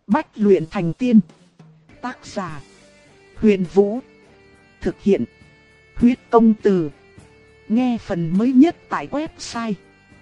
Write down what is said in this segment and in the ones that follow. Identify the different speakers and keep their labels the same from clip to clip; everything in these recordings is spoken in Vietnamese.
Speaker 1: Bách luyện thành tiên. Tác giả: Huyền Vũ. Thực hiện: Huyết Công Từ. Nghe phần mới nhất tại website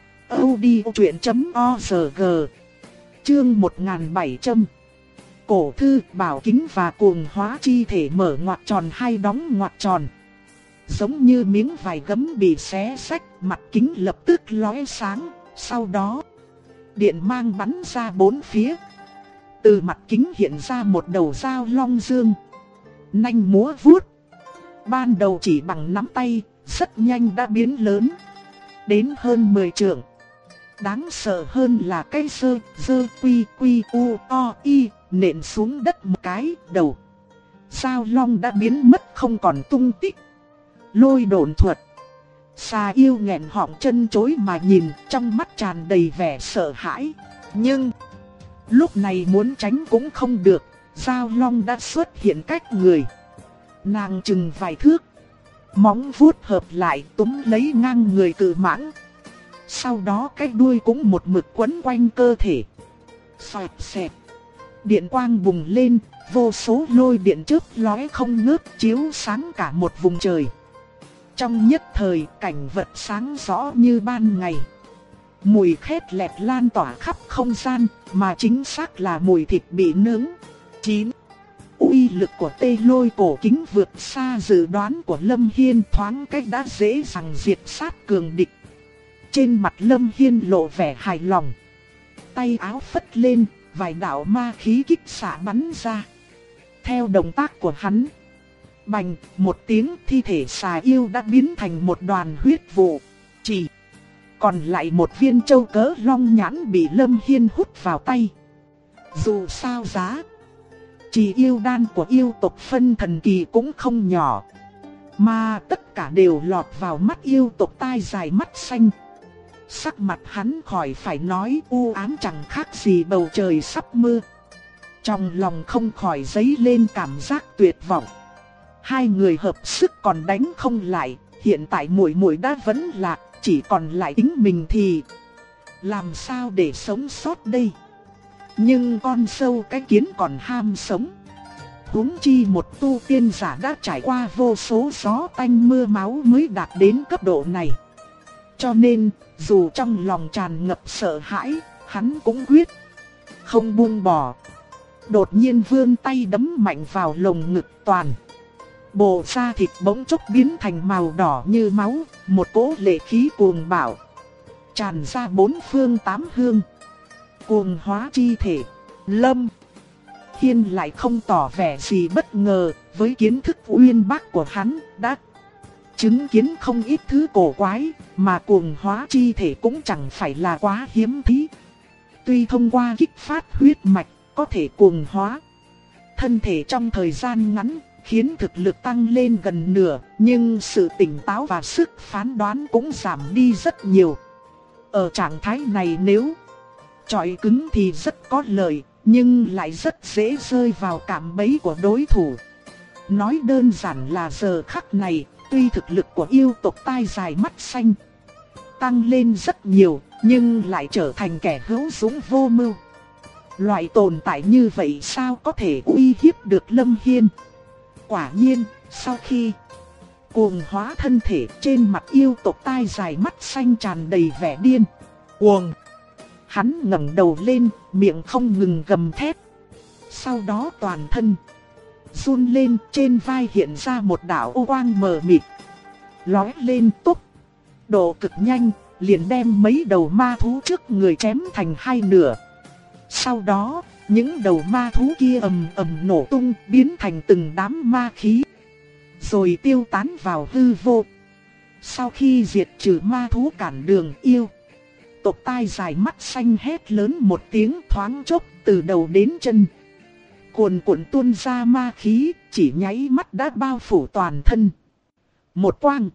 Speaker 1: audiochuyện.org. Chương 1700. Cổ thư bảo kính và cuồng hóa chi thể mở ngoặc tròn hay đóng ngoặc tròn. Giống như miếng vải gấm bị xé xách, mặt kính lập tức lóe sáng. Sau đó, điện mang bắn ra bốn phía. Từ mặt kính hiện ra một đầu dao long dương, nanh múa vuốt. Ban đầu chỉ bằng nắm tay, rất nhanh đã biến lớn, đến hơn 10 trượng. Đáng sợ hơn là cây dơ quy quy u o y nện xuống đất một cái, đầu dao long đã biến mất không còn tung tích. Lôi độn thuật. Xà yêu nghẹn họng chân chối mà nhìn, trong mắt tràn đầy vẻ sợ hãi. Nhưng lúc này muốn tránh cũng không được, dao long đã xuất hiện cách người. Nàng chừng vài thước, móng vuốt hợp lại túm lấy ngang người cự mãng. Sau đó cái đuôi cũng một mực quấn quanh cơ thể. Xoẹt xẹt, điện quang bùng lên, vô số lôi điện chớp lóe không ngớt chiếu sáng cả một vùng trời. Trong nhất thời, cảnh vật sáng rõ như ban ngày. Mùi khét lẹt lan tỏa khắp không gian, mà chính xác là mùi thịt bị nướng. 9. Uy lực của tê lôi cổ kính vượt xa dự đoán của Lâm Hiên, thoáng cách đã dễ dàng diệt sát cường địch. Trên mặt Lâm Hiên lộ vẻ hài lòng. Tay áo phất lên, vài đạo ma khí kích xạ bắn ra. Theo động tác của hắn, bành một tiếng, thi thể xà yêu đã biến thành một đoàn huyết vụ. Chỉ còn lại một viên châu cỡ long nhãn bị Lâm Hiên hút vào tay. Dù sao giá chỉ yêu đan của yêu tộc phân thần kỳ cũng không nhỏ, mà tất cả đều lọt vào mắt yêu tộc tai dài mắt xanh. Sắc mặt hắn khỏi phải nói, u ám chẳng khác gì bầu trời sắp mưa. Trong lòng không khỏi dấy lên cảm giác tuyệt vọng. Hai người hợp sức còn đánh không lại, hiện tại muội muội đã vẫn lạc, chỉ còn lại chính mình thì làm sao để sống sót đây? Nhưng con sâu cái kiến còn ham sống. Huống chi một tu tiên giả đã trải qua vô số gió tanh mưa máu mới đạt đến cấp độ này. Cho nên, dù trong lòng tràn ngập sợ hãi, hắn cũng quyết không buông bỏ. Đột nhiên vươn tay đấm mạnh vào lồng ngực toàn. Bộ da thịt bỗng chốc biến thành màu đỏ như máu, một cỗ lệ khí cuồng bạo tràn ra bốn phương tám hướng. Cuồng hóa chi thể. Lâm Hiên lại không tỏ vẻ gì bất ngờ, với kiến thức uyên bác của hắn đã chứng kiến không ít thứ cổ quái, mà cuồng hóa chi thể cũng chẳng phải là quá hiếm thí. Tuy thông qua kích phát huyết mạch có thể cuồng hóa thân thể trong thời gian ngắn, khiến thực lực tăng lên gần nửa, nhưng sự tỉnh táo và sức phán đoán cũng giảm đi rất nhiều. Ở trạng thái này nếu chọi cứng thì rất có lợi, nhưng lại rất dễ rơi vào cạm bẫy của đối thủ. Nói đơn giản là giờ khắc này, tuy thực lực của yêu tộc tai dài mắt xanh tăng lên rất nhiều, nhưng lại trở thành kẻ hữu dũng vô mưu. Loại tồn tại như vậy sao có thể uy hiếp được Lâm Hiên? Quả nhiên, sau khi cuồng hóa thân thể, trên mặt yêu tộc tai dài mắt xanh tràn đầy vẻ điên cuồng. Hắn ngẩng đầu lên, miệng không ngừng gầm thét. Sau đó toàn thân run lên, trên vai hiện ra một đạo ô quang mờ mịt, lóe lên tốc độ cực nhanh, liền đem mấy đầu ma thú trước người chém thành hai nửa. Sau đó, những đầu ma thú kia ầm ầm nổ tung, biến thành từng đám ma khí, rồi tiêu tán vào hư vô. Sau khi diệt trừ ma thú cản đường, yêu tộc tai dài mắt xanh hét lớn một tiếng, thoáng chốc từ đầu đến chân cuồn cuộn tuôn ra ma khí, chỉ nháy mắt đã bao phủ toàn thân. Một quang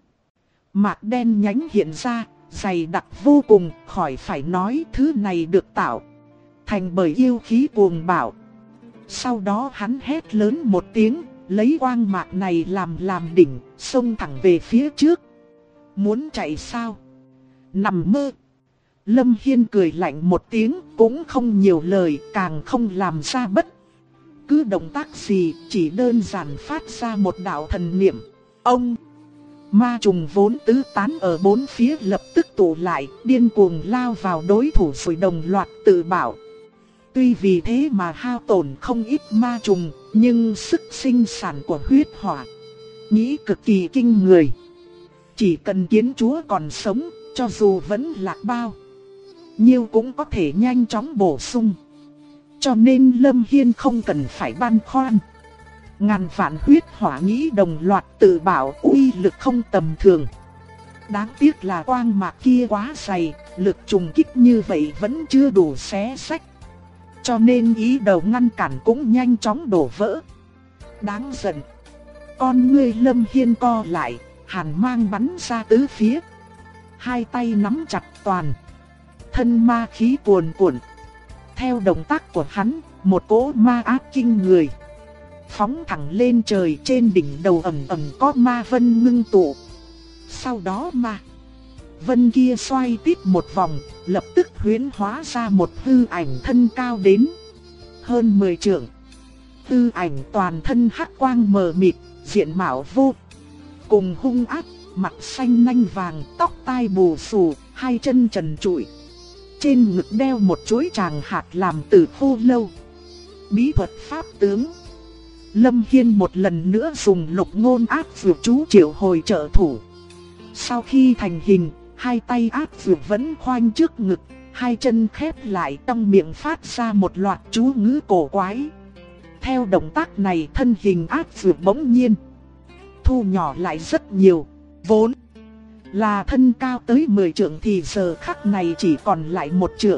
Speaker 1: mạc đen nhánh hiện ra, dày đặc vô cùng, khỏi phải nói thứ này được tạo thành bởi yêu khí cuồng bạo. Sau đó hắn hét lớn một tiếng, lấy quang mạc này làm đỉnh, xông thẳng về phía trước. Muốn chạy sao? Nằm mơ. Lâm Hiên cười lạnh một tiếng, cũng không nhiều lời, càng không làm ra bất cứ động tác gì, chỉ đơn giản phát ra một đạo thần niệm. Ông ma trùng vốn tứ tán ở bốn phía lập tức tụ lại, điên cuồng lao vào đối thủ rồi đồng loạt tự bảo. Tuy vì thế mà hao tổn không ít ma trùng, nhưng sức sinh sản của huyết hỏa nghĩ cực kỳ kinh người. Chỉ cần kiến chúa còn sống, cho dù vẫn lạc bao nhiêu cũng có thể nhanh chóng bổ sung. Cho nên Lâm Hiên không cần phải băn khoăn. Ngàn vạn huyết hỏa nghĩ đồng loạt tự bảo, uy lực không tầm thường. Đáng tiếc là quang mạc kia quá dày, lực trùng kích như vậy vẫn chưa đủ xé sách. Cho nên ý đầu ngăn cản cũng nhanh chóng đổ vỡ. Đáng giận. Con ngươi Lâm Hiên co lại, hàn mang bắn ra tứ phía. Hai tay nắm chặt toàn thân ma khí cuồn cuộn. Theo động tác của hắn, một cỗ ma áp kinh người phóng thẳng lên trời, trên đỉnh đầu ầm ầm có ma vân ngưng tụ. Sau đó ma vân kia xoay tít một vòng, lập tức huyễn hóa ra một hư ảnh thân cao đến hơn 10 trượng. Hư ảnh toàn thân hắc quang mờ mịt, diện mạo vô cùng hung ác, mặt xanh nanh vàng, tóc tai bù xù, hai chân trần trụi. Trên ngực đeo một chuỗi tràng hạt làm từ khô lâu. Bí thuật pháp tướng. Lâm Hiên một lần nữa dùng lục ngôn ác dược chú triệu hồi trợ thủ. Sau khi thành hình, hai tay ác dược vẫn khoanh trước ngực, hai chân khép lại, trong miệng phát ra một loạt chú ngữ cổ quái. Theo động tác này, thân hình ác dược bỗng nhiên thu nhỏ lại rất nhiều. Vốn là thân cao tới 10 trượng thì giờ khắc này chỉ còn lại 1 trượng.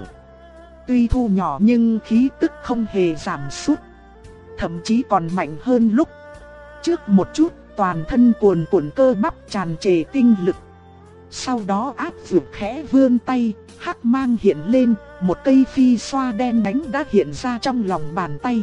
Speaker 1: Tuy thu nhỏ nhưng khí tức không hề giảm sút, thậm chí còn mạnh hơn lúc trước một chút. Toàn thân cuồn cuộn cơ bắp tràn trề tinh lực. Sau đó ác dược khẽ vươn tay, hắc mang hiện lên, một cây phi xoa đen đánh đã hiện ra trong lòng bàn tay.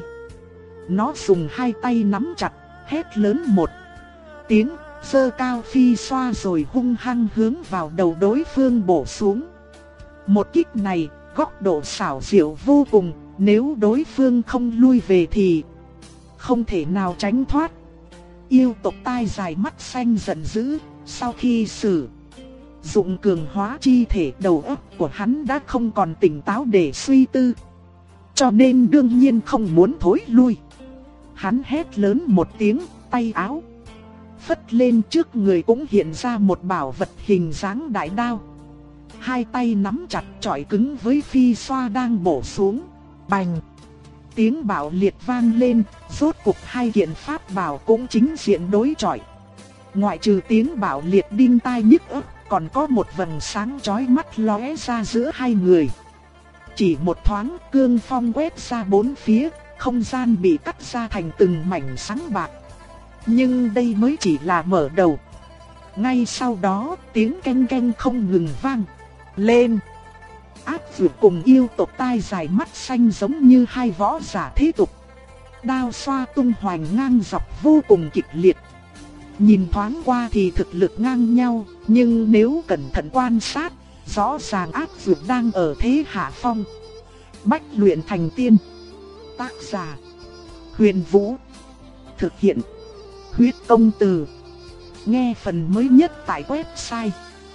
Speaker 1: Nó dùng hai tay nắm chặt, hét lớn một tiếng, giơ cao phi xoa rồi hung hăng hướng vào đầu đối phương bổ xuống. Một kích này, góc độ xảo diệu vô cùng, nếu đối phương không lui về thì không thể nào tránh thoát. Yêu tộc tai dài mắt xanh giận dữ, sau khi sử dụng cường hóa chi thể, đầu óc của hắn đã không còn tỉnh táo để suy tư. Cho nên đương nhiên không muốn thối lui. Hắn hét lớn một tiếng, tay áo phất lên, trước người cũng hiện ra một bảo vật hình dáng đại đao. Hai tay nắm chặt chọi cứng với phi xoa đang bổ xuống. Bành! Tiếng bạo liệt vang lên, rốt cục hai kiện pháp bảo cũng chính diện đối chọi. Ngoại trừ tiếng bạo liệt đinh tai nhức óc, còn có một vầng sáng chói mắt lóe ra giữa hai người. Chỉ một thoáng, cương phong quét ra bốn phía, không gian bị cắt ra thành từng mảnh sáng bạc. Nhưng đây mới chỉ là mở đầu. Ngay sau đó, tiếng keng keng không ngừng vang lên. Ác dược cùng yêu tộc tai dài mắt xanh giống như hai võ giả thế tục. Đao xoa tung hoành ngang dọc vô cùng kịch liệt. Nhìn thoáng qua thì thực lực ngang nhau, nhưng nếu cẩn thận quan sát, rõ ràng ác dược đang ở thế hạ phong. Bách luyện thành tiên. Tác giả: Huyền Vũ. Thực hiện: Huyết Công Từ. Nghe phần mới nhất tại website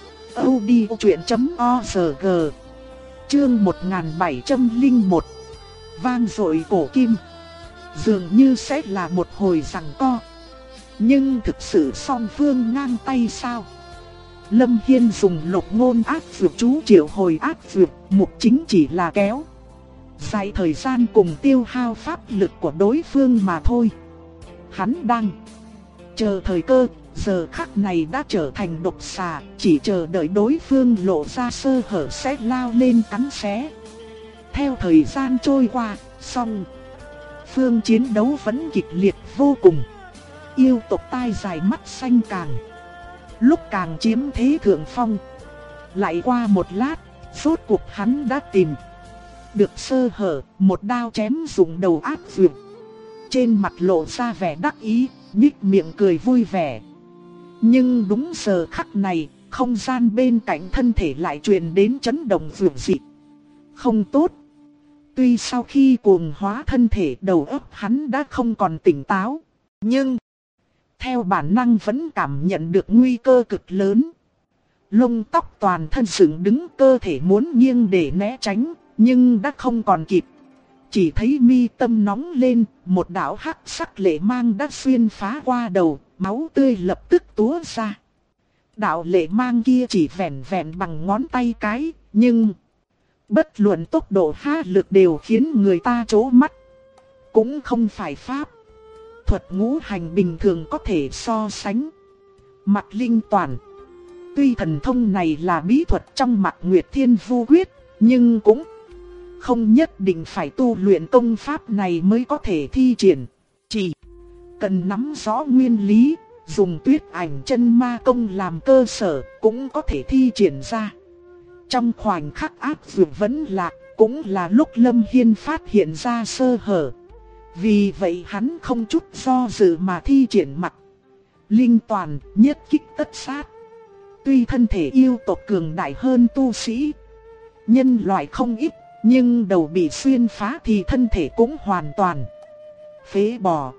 Speaker 1: audiochuyện.org. Chương 1701. Vang dội cổ kim. Dường như sẽ là một hồi giằng co, nhưng thực sự song phương ngang tay sao? Lâm Hiên dùng lục ngôn ác dược chú triệu hồi ác dược, mục chính chỉ là kéo dài thời gian cùng tiêu hao pháp lực của đối phương mà thôi. Hắn đang chờ thời cơ, giờ khắc này đã trở thành độc xà, chỉ chờ đợi đối phương lộ ra sơ hở sẽ lao lên cắn xé. Theo thời gian trôi qua, song phương chiến đấu vẫn kịch liệt vô cùng. Yêu tộc tai dài mắt xanh càng lúc càng chiếm thế thượng phong. Lại qua một lát, rốt cuộc hắn đã tìm được sơ hở, một đao chém dùng đầu ác dược. Trên mặt lộ ra vẻ đắc ý, nhếch miệng cười vui vẻ. Nhưng đúng giờ khắc này, Không gian bên cạnh thân thể lại truyền đến chấn động dữ dị. Không tốt. Tuy sau khi cuồng hóa thân thể đầu óc hắn đã không còn tỉnh táo, nhưng theo bản năng vẫn cảm nhận được nguy cơ cực lớn. Lông tóc toàn thân dựng đứng, cơ thể muốn nghiêng để né tránh, nhưng đã không còn kịp. Chỉ thấy mi tâm nóng lên, một đạo hắc sắc lệ mang đã xuyên phá qua đầu, máu tươi lập tức túa ra. Đạo lệ mang kia chỉ vẹn vẹn bằng ngón tay cái, nhưng bất luận tốc độ ha lực đều khiến người ta trố mắt. Cũng không phải pháp thuật ngũ hành bình thường có thể so sánh. Mạc Linh Toàn, tuy thần thông này là bí thuật trong Mạc Nguyệt Thiên Vu Quyết, nhưng cũng không nhất định phải tu luyện công pháp này mới có thể thi triển. Chỉ cần nắm rõ nguyên lý, dùng Tuyết Ảnh Chân Ma Công làm cơ sở cũng có thể thi triển ra. Trong khoảnh khắc áp dụng vấn lạc, cũng là lúc Lâm Hiên phát hiện ra sơ hở. Vì vậy hắn không chút do dự mà thi triển Mạc Linh Toàn, nhất kích tất sát. Tuy thân thể yêu tộc cường đại hơn tu sĩ nhân loại không ít, nhưng đầu bị xuyên phá thì thân thể cũng hoàn toàn phế bỏ.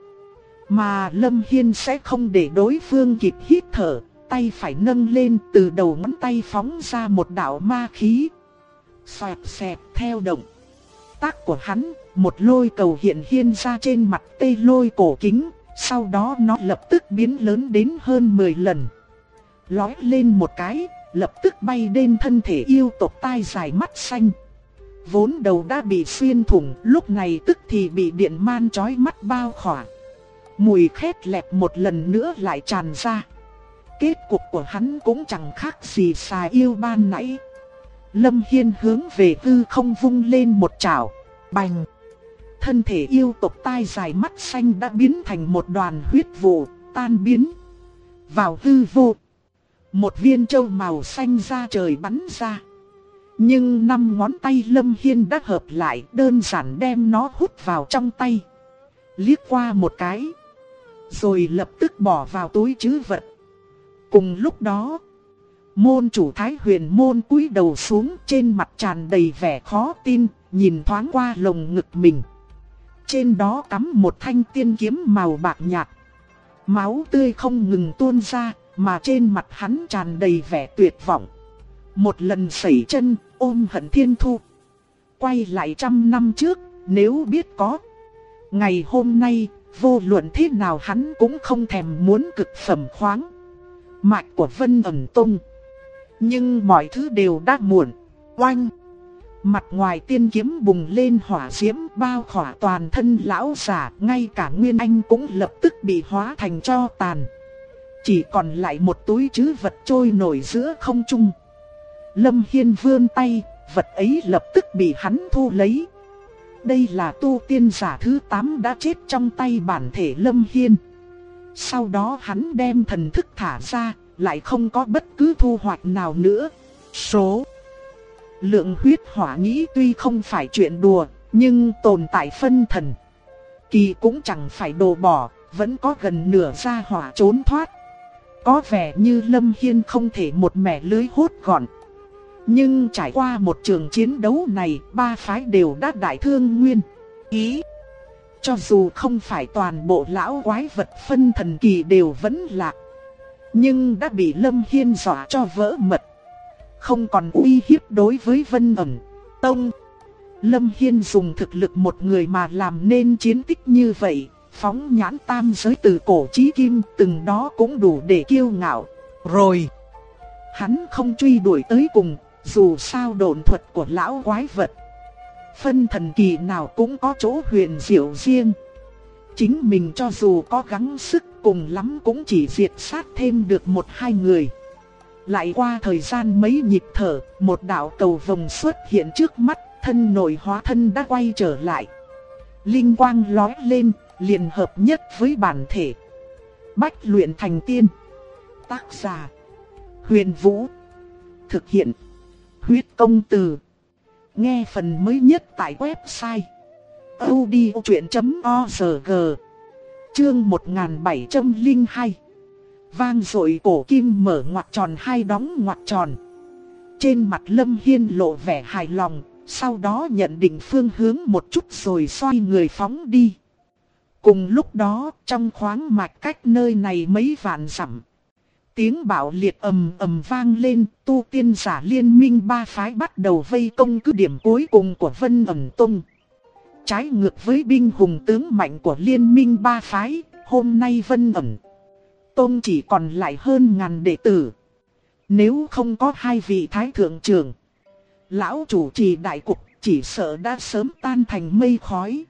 Speaker 1: Mà Lâm Hiên sẽ không để đối phương kịp hít thở, tay phải nâng lên, từ đầu ngón tay phóng ra một đạo ma khí. Xoẹt xẹt theo động tác của hắn, một lôi cầu hiện hiện ra trên mặt tê lôi cổ kính, sau đó nó lập tức biến lớn đến hơn 10 lần. Lói lên một cái, lập tức bay đến thân thể yêu tộc tai dài mắt xanh. Vốn đầu đã bị xuyên thủng, lúc này tức thì bị điện man chói mắt bao khỏa. Mùi khét lẹt một lần nữa lại tràn ra. Kết cục của hắn cũng chẳng khác gì xà yêu ban nãy. Lâm Hiên hướng về hư không vung lên một chảo, bành. Thân thể yêu tộc tai dài mắt xanh đã biến thành một đoàn huyết vụ, tan biến vào hư vô. Một viên châu màu xanh ra trời bắn ra. Nhưng 5 ngón tay Lâm Hiên đã hợp lại, đơn giản đem nó hút vào trong tay. Liếc qua một cái, rồi lập tức bỏ vào túi trữ vật. Cùng lúc đó, môn chủ Thái Huyền môn cúi đầu xuống, trên mặt tràn đầy vẻ khó tin, nhìn thoáng qua lồng ngực mình. Trên đó cắm một thanh tiên kiếm màu bạc nhạt. Máu tươi không ngừng tuôn ra, mà trên mặt hắn tràn đầy vẻ tuyệt vọng. Một lần sẩy chân, ôm hận thiên thu. Quay lại 100 năm trước, nếu biết có ngày hôm nay, vô luận thế nào hắn cũng không thèm muốn cực phẩm khoáng mạch của Vân Ẩn Tông. Nhưng mọi thứ đều đã muộn. Oanh! Mặt ngoài tiên kiếm bùng lên hỏa diễm bao khỏa toàn thân lão giả, ngay cả Nguyên Anh cũng lập tức bị hóa thành tro tàn. Chỉ còn lại một túi trữ vật trôi nổi giữa không trung. Lâm Hiên vươn tay, vật ấy lập tức bị hắn thu lấy. Đây là tu tiên giả thứ 8 đã chết trong tay bản thể Lâm Hiên. Sau đó hắn đem thần thức thả ra, lại không có bất cứ thu hoạch nào nữa. Số lượng huyết hỏa nghĩ tuy không phải chuyện đùa, nhưng tồn tại phân thần kỳ cũng chẳng phải đồ bỏ, vẫn có gần nửa gia hỏa trốn thoát. Có vẻ như Lâm Hiên không thể một mẻ lưới hốt gọn. Nhưng trải qua một trường chiến đấu này, 3 phái đều đã đại thương nguyên ý. Cho dù không phải toàn bộ lão quái vật phân thần kỳ đều vẫn lạc, nhưng đã bị Lâm Hiên dọa cho vỡ mật, không còn uy hiếp đối với Vân Ẩn Tông. Lâm Hiên dùng thực lực một người mà làm nên chiến tích như vậy, phóng nhãn tam giới từ cổ chí kim, từng đó cũng đủ để kiêu ngạo rồi. Hắn không truy đuổi tới cùng, dù sao độn thuật của lão quái vật phân thần kỳ nào cũng có chỗ huyền diệu riêng. Chính mình cho dù có gắng sức, cùng lắm cũng chỉ diệt sát thêm được 1-2 người. Lại qua thời gian mấy nhịp thở, một đạo cầu vồng xuất hiện trước mắt, thân nội hóa thân đã quay trở lại. Linh quang lóe lên, liền hợp nhất với bản thể. Bách luyện thành tiên. Tác giả: Huyền Vũ. Thực hiện: Huyết Công Từ. Nghe phần mới nhất tại website audiochuyện.org. Chương 1702. vang dội cổ kim mở ngoặc tròn hai đóng ngoặc tròn. Trên mặt Lâm Hiên lộ vẻ hài lòng, sau đó nhận định phương hướng một chút rồi xoay người phóng đi. Cùng lúc đó, trong khoáng mạch cách nơi này mấy vạn dặm, tiếng bạo liệt ầm ầm vang lên, tu tiên giả liên minh ba phái bắt đầu vây công cứ điểm cuối cùng của Vân Ẩn Tông. Trái ngược với binh hùng tướng mạnh của liên minh ba phái, hôm nay Vân Ẩn Tông chỉ còn lại hơn ngàn đệ tử. Nếu không có hai vị thái thượng trưởng, lão chủ trì đại cục chỉ sợ đã sớm tan thành mây khói.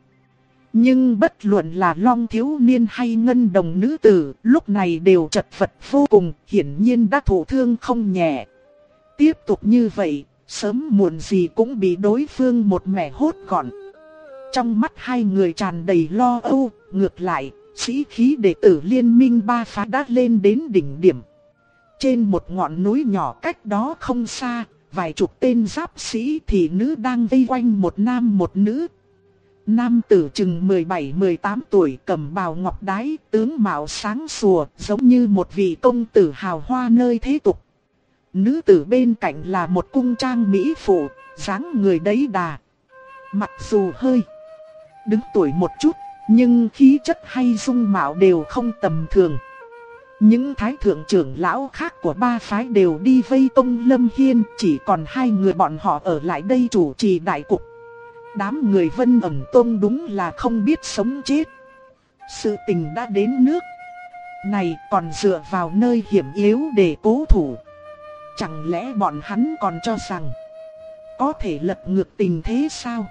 Speaker 1: Nhưng bất luận là Long thiếu niên hay Ngân đồng nữ tử, lúc này đều chật vật vô cùng, hiển nhiên đã thụ thương không nhẹ. Tiếp tục như vậy, sớm muộn gì cũng bị đối phương một mẻ hốt gọn. Trong mắt hai người tràn đầy lo âu, ngược lại, sĩ khí đệ tử liên minh ba phái đã lên đến đỉnh điểm. Trên một ngọn núi nhỏ cách đó không xa, vài chục tên giáp sĩ thị nữ đang vây quanh một nam một nữ. Nam tử chừng 17-18 tuổi, cầm bào ngọc đái, tướng mạo sáng sủa, giống như một vị công tử hào hoa nơi thế tục. Nữ tử bên cạnh là một cung trang mỹ phụ, dáng người đấy đà. Mặc dù hơi đứng tuổi một chút, nhưng khí chất hay dung mạo đều không tầm thường. Những thái thượng trưởng lão khác của ba phái đều đi vây công Lâm Hiên, chỉ còn hai người bọn họ ở lại đây chủ trì đại cục. Đám người Vân Ẩn Tông đúng là không biết sống chết. Sự tình đã đến nước này còn dựa vào nơi hiểm yếu để cố thủ. Chẳng lẽ bọn hắn còn cho rằng có thể lật ngược tình thế sao?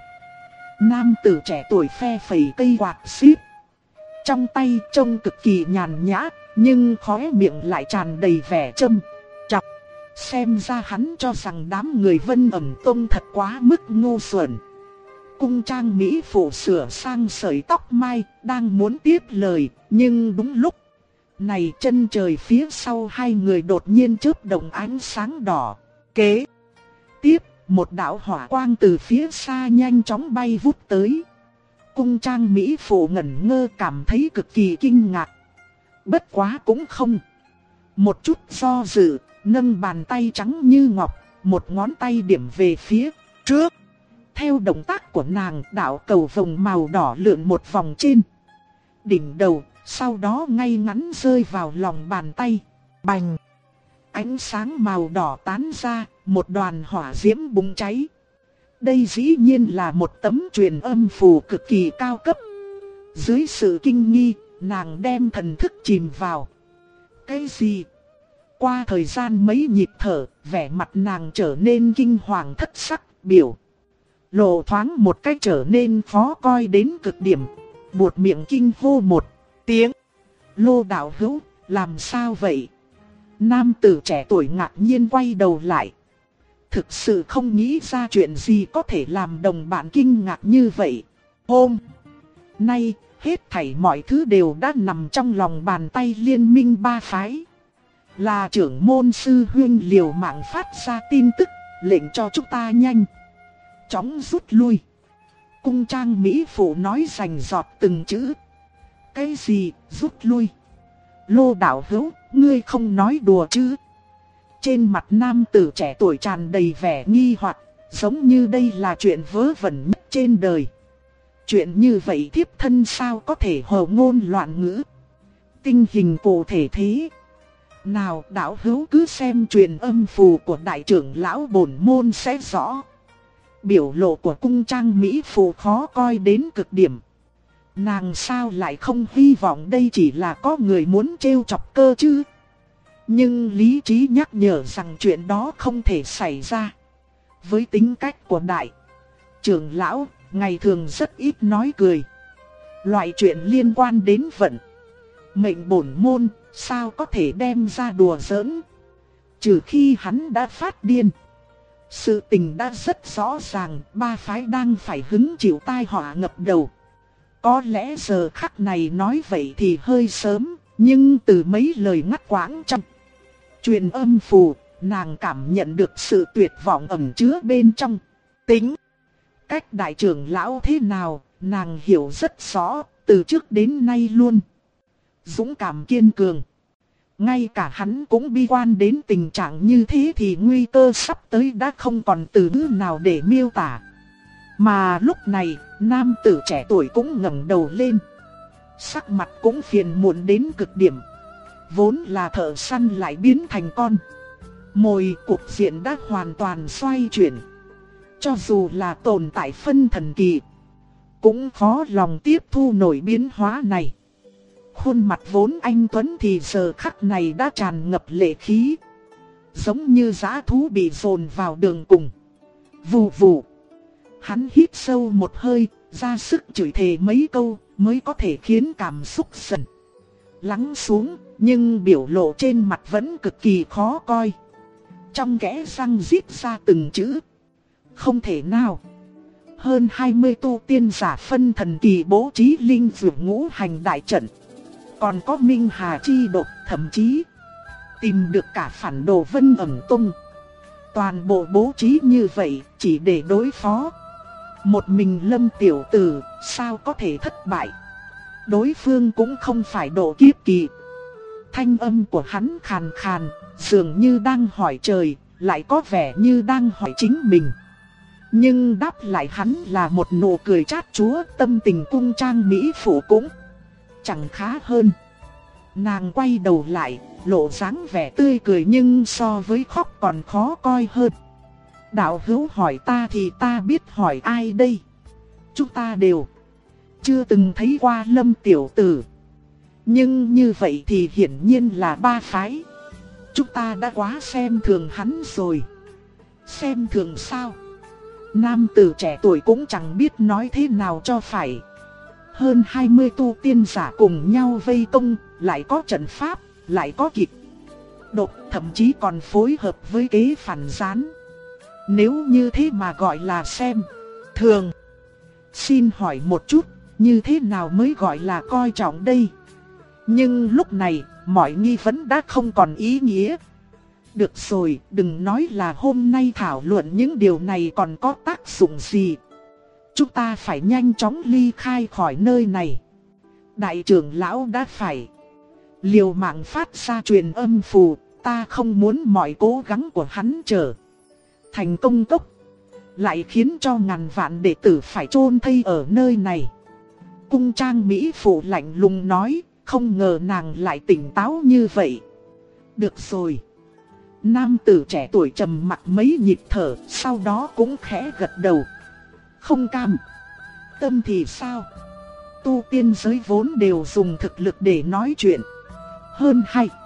Speaker 1: Nam tử trẻ tuổi phe phẩy cây quạt xíp, trong tay trông cực kỳ nhàn nhã, nhưng khóe miệng lại tràn đầy vẻ châm chọc. Xem ra hắn cho rằng đám người Vân Ẩn Tông thật quá mức ngu xuẩn. Cung trang mỹ phụ sửa sang sợi tóc mai, đang muốn tiếp lời, nhưng đúng lúc này chân trời phía sau hai người đột nhiên chớp động ánh sáng đỏ. Kế tiếp, một đạo hỏa quang từ phía xa nhanh chóng bay vút tới. Cung trang mỹ phụ ngẩn ngơ cảm thấy cực kỳ kinh ngạc. Bất quá cũng không một chút do dự, nâng bàn tay trắng như ngọc, một ngón tay điểm về phía trước. Theo động tác của nàng, đạo cầu vồng màu đỏ lượn một vòng trên đỉnh đầu, sau đó ngay ngắn rơi vào lòng bàn tay. Bành! Ánh sáng màu đỏ tán ra, một đoàn hỏa diễm bùng cháy. Đây dĩ nhiên là một tấm truyền âm phù cực kỳ cao cấp. Dưới sự kinh nghi, nàng đem thần thức chìm vào. Cái gì? Qua thời gian mấy nhịp thở, vẻ mặt nàng trở nên kinh hoàng thất sắc, biểu lộ thoáng một cách trở nên khó coi đến cực điểm. Buột miệng kinh hô một tiếng. Lô đạo hữu, làm sao vậy? Nam tử trẻ tuổi ngạc nhiên quay đầu lại. Thực sự không nghĩ ra chuyện gì có thể làm đồng bạn kinh ngạc như vậy. Hôm nay, hết thảy mọi thứ đều đã nằm trong lòng bàn tay liên minh ba phái. Là trưởng môn sư huynh liều mạng phát ra tin tức, lệnh cho chúng ta nhanh chóng rút lui. Cung trang mỹ phụ nói rành rọt từng chữ. Cái gì, rút lui? Lô đạo hữu, ngươi không nói đùa chứ? Trên mặt nam tử trẻ tuổi tràn đầy vẻ nghi hoặc, giống như đây là chuyện vớ vẩn nhất trên đời. Chuyện như vậy thiếp thân sao có thể hồ ngôn loạn ngữ? Tình hình cụ thể thế nào, đạo hữu cứ xem truyền âm phù của đại trưởng lão bổn môn sẽ rõ. Biểu lộ của cung trang mỹ phụ khó coi đến cực điểm. Nàng sao lại không hy vọng đây chỉ là có người muốn trêu chọc cơ chứ? Nhưng lý trí nhắc nhở rằng chuyện đó không thể xảy ra. Với tính cách của đại trưởng lão, ngày thường rất ít nói cười. Loại chuyện liên quan đến vận mệnh bổn môn, sao có thể đem ra đùa giỡn? Trừ khi hắn đã phát điên. Sự tình đã rất rõ ràng, ba phái đang phải hứng chịu tai họa ngập đầu. Có lẽ giờ khắc này nói vậy thì hơi sớm, nhưng từ mấy lời ngắt quãng trong truyền âm phù, nàng cảm nhận được sự tuyệt vọng ẩn chứa bên trong. Tính cách đại trưởng lão thế nào, nàng hiểu rất rõ, từ trước đến nay luôn dũng cảm kiên cường. Ngay cả hắn cũng bi quan đến tình trạng như thế thì nguy cơ sắp tới đã không còn từ ngữ nào để miêu tả. Mà lúc này, nam tử trẻ tuổi cũng ngẩng đầu lên. Sắc mặt cũng phiền muộn đến cực điểm. Vốn là thợ săn lại biến thành con mồi, cục diện đã hoàn toàn xoay chuyển. Cho dù là tồn tại phân thần kỳ, cũng khó lòng tiếp thu nổi biến hóa này. Khuôn mặt vốn anh tuấn thì giờ khắc này đã tràn ngập lệ khí, giống như dã thú bị dồn vào đường cùng. Vù vù. Hắn hít sâu một hơi, ra sức chửi thề mấy câu mới có thể khiến cảm xúc dần lắng xuống, nhưng biểu lộ trên mặt vẫn cực kỳ khó coi. Trong kẽ răng rít ra từng chữ: không thể nào. Hơn 20 tu tiên giả phân thần kỳ bố trí linh dược ngũ hành đại trận, còn có Minh Hà chi độc, thậm chí tìm được cả phản đồ Vân Ẩn Tông. Toàn bộ bố trí như vậy chỉ để đối phó một mình Lâm tiểu tử, sao có thể thất bại. Đối phương cũng không phải độ kiếp kỳ. Thanh âm của hắn khàn khàn, dường như đang hỏi trời, lại có vẻ như đang hỏi chính mình. Nhưng đáp lại hắn là một nụ cười chát chúa. Tâm tình cung trang mỹ phụ cũng chẳng khá hơn. Nàng quay đầu lại, lộ dáng vẻ tươi cười nhưng so với khóc còn khó coi hơn. Đạo hữu hỏi ta thì ta biết hỏi ai đây? Chúng ta đều chưa từng thấy qua Lâm tiểu tử. Nhưng như vậy thì hiển nhiên là ba phái. Chúng ta đã quá xem thường hắn rồi. Xem thường sao? Nam tử trẻ tuổi cũng chẳng biết nói thế nào cho phải. Hơn 20 tu tiên giả cùng nhau vây công, lại có trận pháp, lại có kịch độc, thậm chí còn phối hợp với kế phản gián. Nếu như thế mà gọi là xem thường, xin hỏi một chút, như thế nào mới gọi là coi trọng đây? Nhưng lúc này, mọi nghi vấn đã không còn ý nghĩa. Được rồi, đừng nói là hôm nay thảo luận những điều này còn có tác dụng gì. Chúng ta phải nhanh chóng ly khai khỏi nơi này. Đại trưởng lão đã phải liều mạng phát ra truyền âm phù. Ta không muốn mọi cố gắng của hắn trở thành công cốc, lại khiến cho ngàn vạn đệ tử phải chôn thây ở nơi này. Cung trang mỹ phụ lạnh lùng nói, không ngờ nàng lại tỉnh táo như vậy. Được rồi. Nam tử trẻ tuổi trầm mặc mấy nhịp thở, sau đó cũng khẽ gật đầu. Không cam tâm thì sao? Tu tiên giới vốn đều dùng thực lực để nói chuyện. Hơn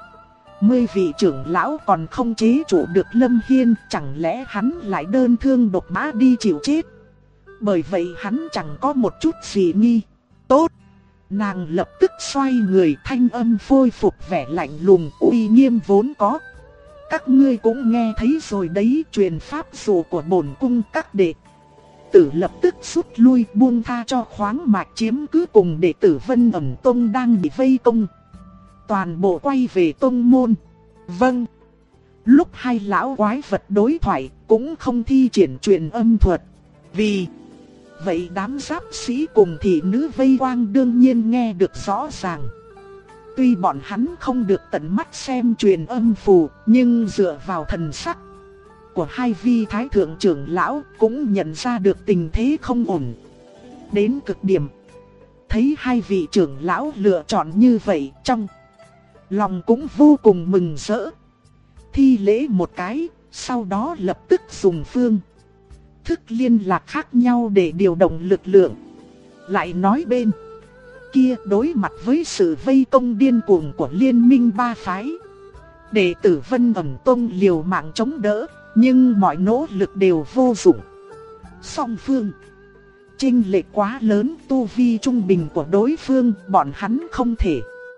Speaker 1: 20 vị trưởng lão còn không chế trụ được Lâm Hiên, chẳng lẽ hắn lại đơn thương độc mã đi chịu chết? Bởi vậy hắn chẳng có một chút gì nghi. Tốt! Nàng lập tức xoay người, thanh âm phôi phục vẻ lạnh lùng uy nghiêm vốn có. Các ngươi cũng nghe thấy rồi đấy, truyền pháp dụ của bổn cung các đệ tử lập tức rút lui, buông tha cho khoáng mạch chiếm cứ cùng đệ tử Vân Ẩn Tông đang bị vây công. Toàn bộ quay về tông môn. Vâng. Lúc hai lão quái vật đối thoại cũng không thi triển truyền âm thuật. Vì vậy đám giáp sĩ cùng thị nữ vây quanh đương nhiên nghe được rõ ràng. Tuy bọn hắn không được tận mắt xem truyền âm phù, nhưng dựa vào thần sắc của hai vị thái thượng trưởng lão cũng nhận ra được tình thế không ổn đến cực điểm. Thấy hai vị trưởng lão lựa chọn như vậy, trong lòng cũng vô cùng mừng rỡ. Thi lễ một cái, sau đó lập tức dùng phương thức liên lạc khác nhau để điều động lực lượng. Lại nói bên kia đối mặt với sự vây công điên cuồng của liên minh ba phái, đệ tử Vân Ẩn Tông liều mạng chống đỡ, nhưng mọi nỗ lực đều vô dụng. Song phương chênh lệch quá lớn, tu vi trung bình của đối phương bọn hắn không thể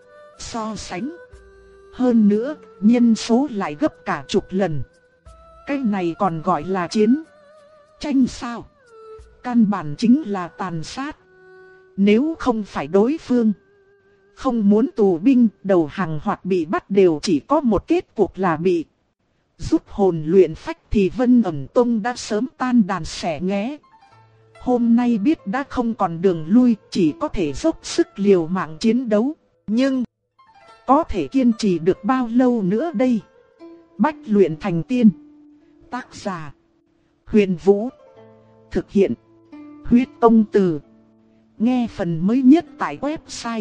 Speaker 1: so sánh. Hơn nữa, nhân số lại gấp cả chục lần. Cái này còn gọi là chiến tranh sao? Căn bản chính là tàn sát. Nếu không phải đối phương không muốn tù binh, đầu hàng hoặc bị bắt đều chỉ có một kết cục là bị rút hồn luyện phách thì Vân Ẩn Tông đã sớm tan đàn xẻ nghé. Hôm nay biết đã không còn đường lui, chỉ có thể dốc sức liều mạng chiến đấu. Nhưng Có thể kiên trì được bao lâu nữa đây? Bách luyện thành tiên. Tác giả: Huyền Vũ. Thực hiện: Huyết Tông Từ. Nghe phần mới nhất tại website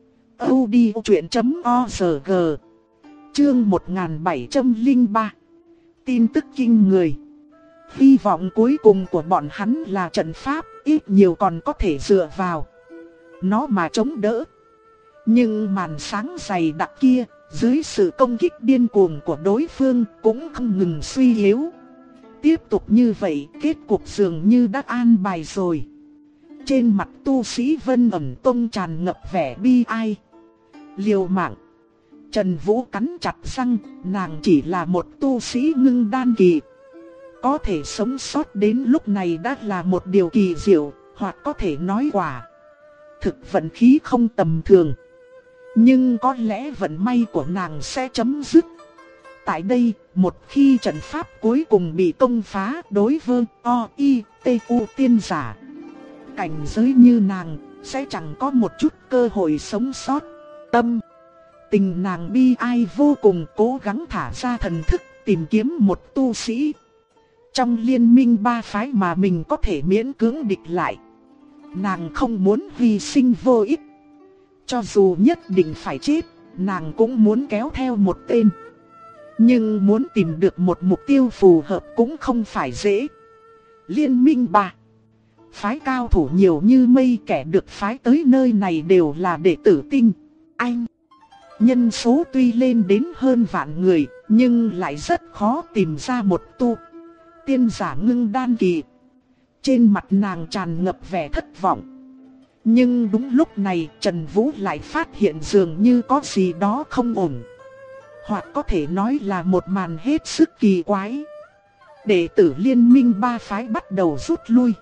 Speaker 1: audiochuyen.org. Chương 1703. Tin tức kinh người. Hy vọng cuối cùng của bọn hắn là trận pháp, ít nhiều còn có thể dựa vào nó mà chống đỡ. Nhưng màn sáng dày đặc kia, dưới sự công kích điên cuồng của đối phương cũng không ngừng suy yếu. Tiếp tục như vậy, kết cục dường như đã an bài rồi. Trên mặt tu sĩ Vân Ẩn Tông tràn ngập vẻ bi ai. Liều mạng. Trần Vũ cắn chặt răng, nàng chỉ là một tu sĩ ngưng đan kỳ. Có thể sống sót đến lúc này đã là một điều kỳ diệu, hoặc có thể nói quả thực vận khí không tầm thường. Nhưng có lẽ vận may của nàng sẽ chấm dứt tại đây, một khi trận pháp cuối cùng bị công phá. Đối với O.I.T.U. tiên giả cảnh giới như nàng sẽ chẳng có một chút cơ hội sống sót. Tâm tình nàng bi ai vô cùng, cố gắng thả ra thần thức tìm kiếm một tu sĩ trong liên minh ba phái mà mình có thể miễn cưỡng địch lại. Nàng không muốn hy sinh vô ích. Cho dù nhất định phải chết, nàng cũng muốn kéo theo một tên. Nhưng muốn tìm được một mục tiêu phù hợp cũng không phải dễ. Liên minh ba phái cao thủ nhiều như mây, kẻ được phái tới nơi này đều là đệ tử tinh anh. Nhân số tuy lên đến hơn vạn người, nhưng lại rất khó tìm ra một tu tiên giả ngưng đan kỳ. Trên mặt nàng tràn ngập vẻ thất vọng. Nhưng đúng lúc này Trần Vũ lại phát hiện dường như có gì đó không ổn. Hoặc có thể nói là một màn hết sức kỳ quái. Đệ tử liên minh ba phái bắt đầu rút lui.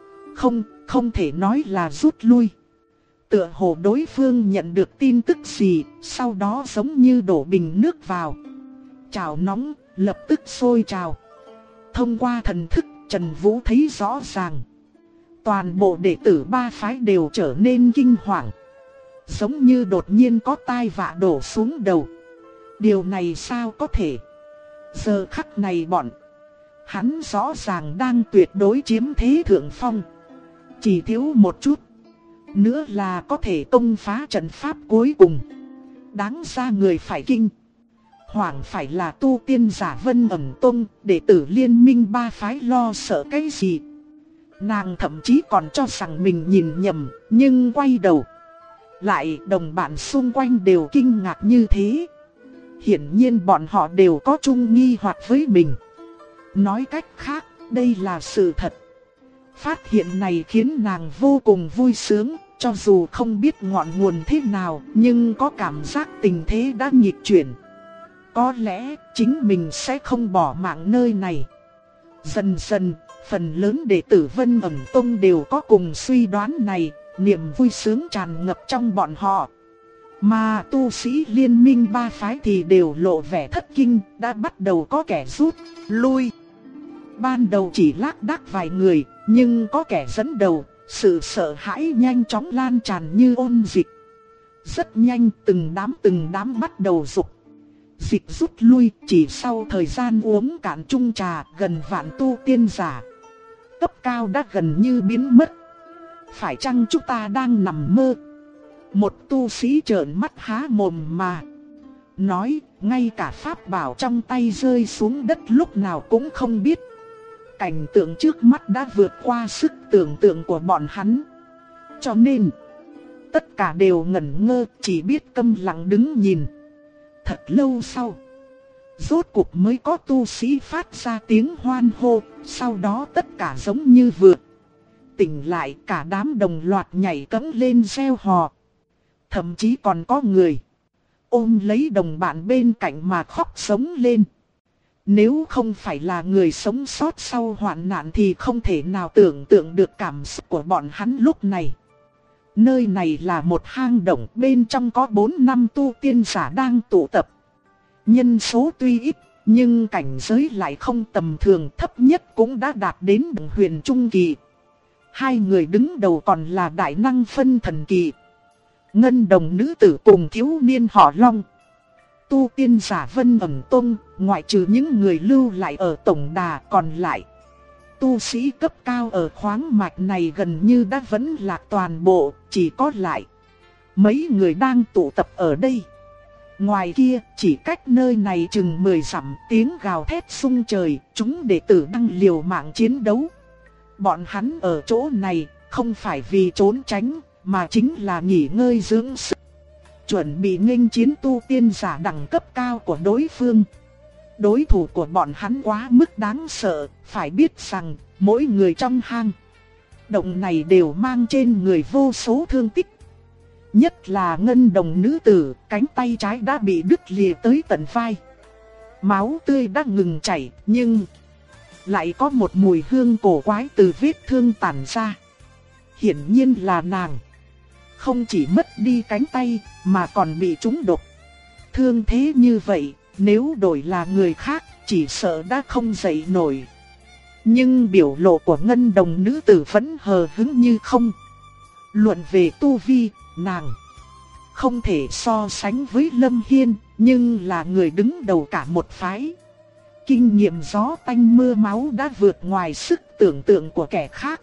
Speaker 1: Không thể nói là rút lui. Tựa hồ đối phương nhận được tin tức gì, sau đó giống như đổ bình nước vào chảo nóng, lập tức sôi trào. Thông qua thần thức, Trần Vũ thấy rõ ràng toàn bộ đệ tử ba phái đều trở nên kinh hoàng. Giống như đột nhiên có tai vạ đổ xuống đầu. Điều này sao có thể? Giờ khắc này bọn hắn rõ ràng đang tuyệt đối chiếm thế thượng phong. Chỉ thiếu một chút nữa là có thể công phá trận pháp cuối cùng. Đáng ra người phải kinh hoàng phải là tu tiên giả Vân Ẩn Tông, đệ tử liên minh ba phái lo sợ cái gì. Nàng thậm chí còn cho rằng mình nhìn nhầm, nhưng quay đầu lại đồng bạn xung quanh đều kinh ngạc như thế. Hiển nhiên bọn họ đều có chung nghi hoặc với mình. Nói cách khác, đây là sự thật. Phát hiện này khiến nàng vô cùng vui sướng, cho dù không biết ngọn nguồn thế nào, nhưng có cảm giác tình thế đã nghịch chuyển. Có lẽ chính mình sẽ không bỏ mạng nơi này. Dần dần, phần lớn đệ tử Vân Ẩn Tông đều có cùng suy đoán này, niềm vui sướng tràn ngập trong bọn họ. Mà tu sĩ liên minh ba phái thì đều lộ vẻ thất kinh, đã bắt đầu có kẻ rút lui. Ban đầu chỉ lác đác vài người, nhưng có kẻ dẫn đầu, sự sợ hãi nhanh chóng lan tràn như ôn dịch. Rất nhanh từng đám bắt đầu rục dịch rút lui. Chỉ sau thời gian uống cạn chung trà, gần vạn tu tiên giả cấp cao đã gần như biến mất. Phải chăng chúng ta đang nằm mơ? Một tu sĩ trợn mắt há mồm mà nói, ngay cả pháp bảo trong tay rơi xuống đất lúc nào cũng không biết. Cảnh tượng trước mắt đã vượt qua sức tưởng tượng của bọn hắn. Cho nên tất cả đều ngẩn ngơ, chỉ biết câm lặng đứng nhìn. Thật lâu sau, rốt cuộc mới có tu sĩ phát ra tiếng hoan hô. Sau đó tất cả giống như vừa tỉnh lại, cả đám đồng loạt nhảy cẫng lên reo hò. Thậm chí còn có người ôm lấy đồng bạn bên cạnh mà khóc sống lên. Nếu không phải là người sống sót sau hoạn nạn thì không thể nào tưởng tượng được cảm xúc của bọn hắn lúc này. Nơi này là một hang động, bên trong có 4-5 tu tiên giả đang tụ tập. Nhân số tuy ít, nhưng cảnh giới lại không tầm thường, thấp nhất cũng đã đạt đến Đồng Huyền Trung Kỳ. Hai người đứng đầu còn là đại năng phân thần kỳ. Ngân đồng nữ tử cùng thiếu niên họ Long. tu tiên giả Vân Ẩn Tông, ngoại trừ những người lưu lại ở tổng đà còn lại. Tu sĩ cấp cao ở khoáng mạch này gần như đã vẫn lạc toàn bộ, chỉ có lại mấy người đang tụ tập ở đây. Ngoài kia, chỉ cách nơi này chừng 10 dặm, tiếng gào thét rung trời, chúng đệ tử đang liều mạng chiến đấu. Bọn hắn ở chỗ này, không phải vì trốn tránh, mà chính là nghỉ ngơi dưỡng sức, chuẩn bị nghênh chiến tu tiên giả đẳng cấp cao của đối phương. Đối thủ của bọn hắn quá mức đáng sợ, phải biết rằng, mỗi người trong hang động này đều mang trên người vô số thương tích. Nhất là ngân đồng nữ tử, cánh tay trái đã bị đứt lìa tới tận vai. Máu tươi đã ngừng chảy, nhưng lại có một mùi hương cổ quái từ vết thương tản ra. Hiển nhiên là nàng không chỉ mất đi cánh tay, mà còn bị trúng độc. Thương thế như vậy, nếu đổi là người khác, chỉ sợ đã không dậy nổi. Nhưng biểu lộ của ngân đồng nữ tử vẫn hờ hững như không. Luận về tu vi, nàng không thể so sánh với Lâm Hiên, nhưng là người đứng đầu cả một phái. Kinh nghiệm gió tanh mưa máu đã vượt ngoài sức tưởng tượng của kẻ khác.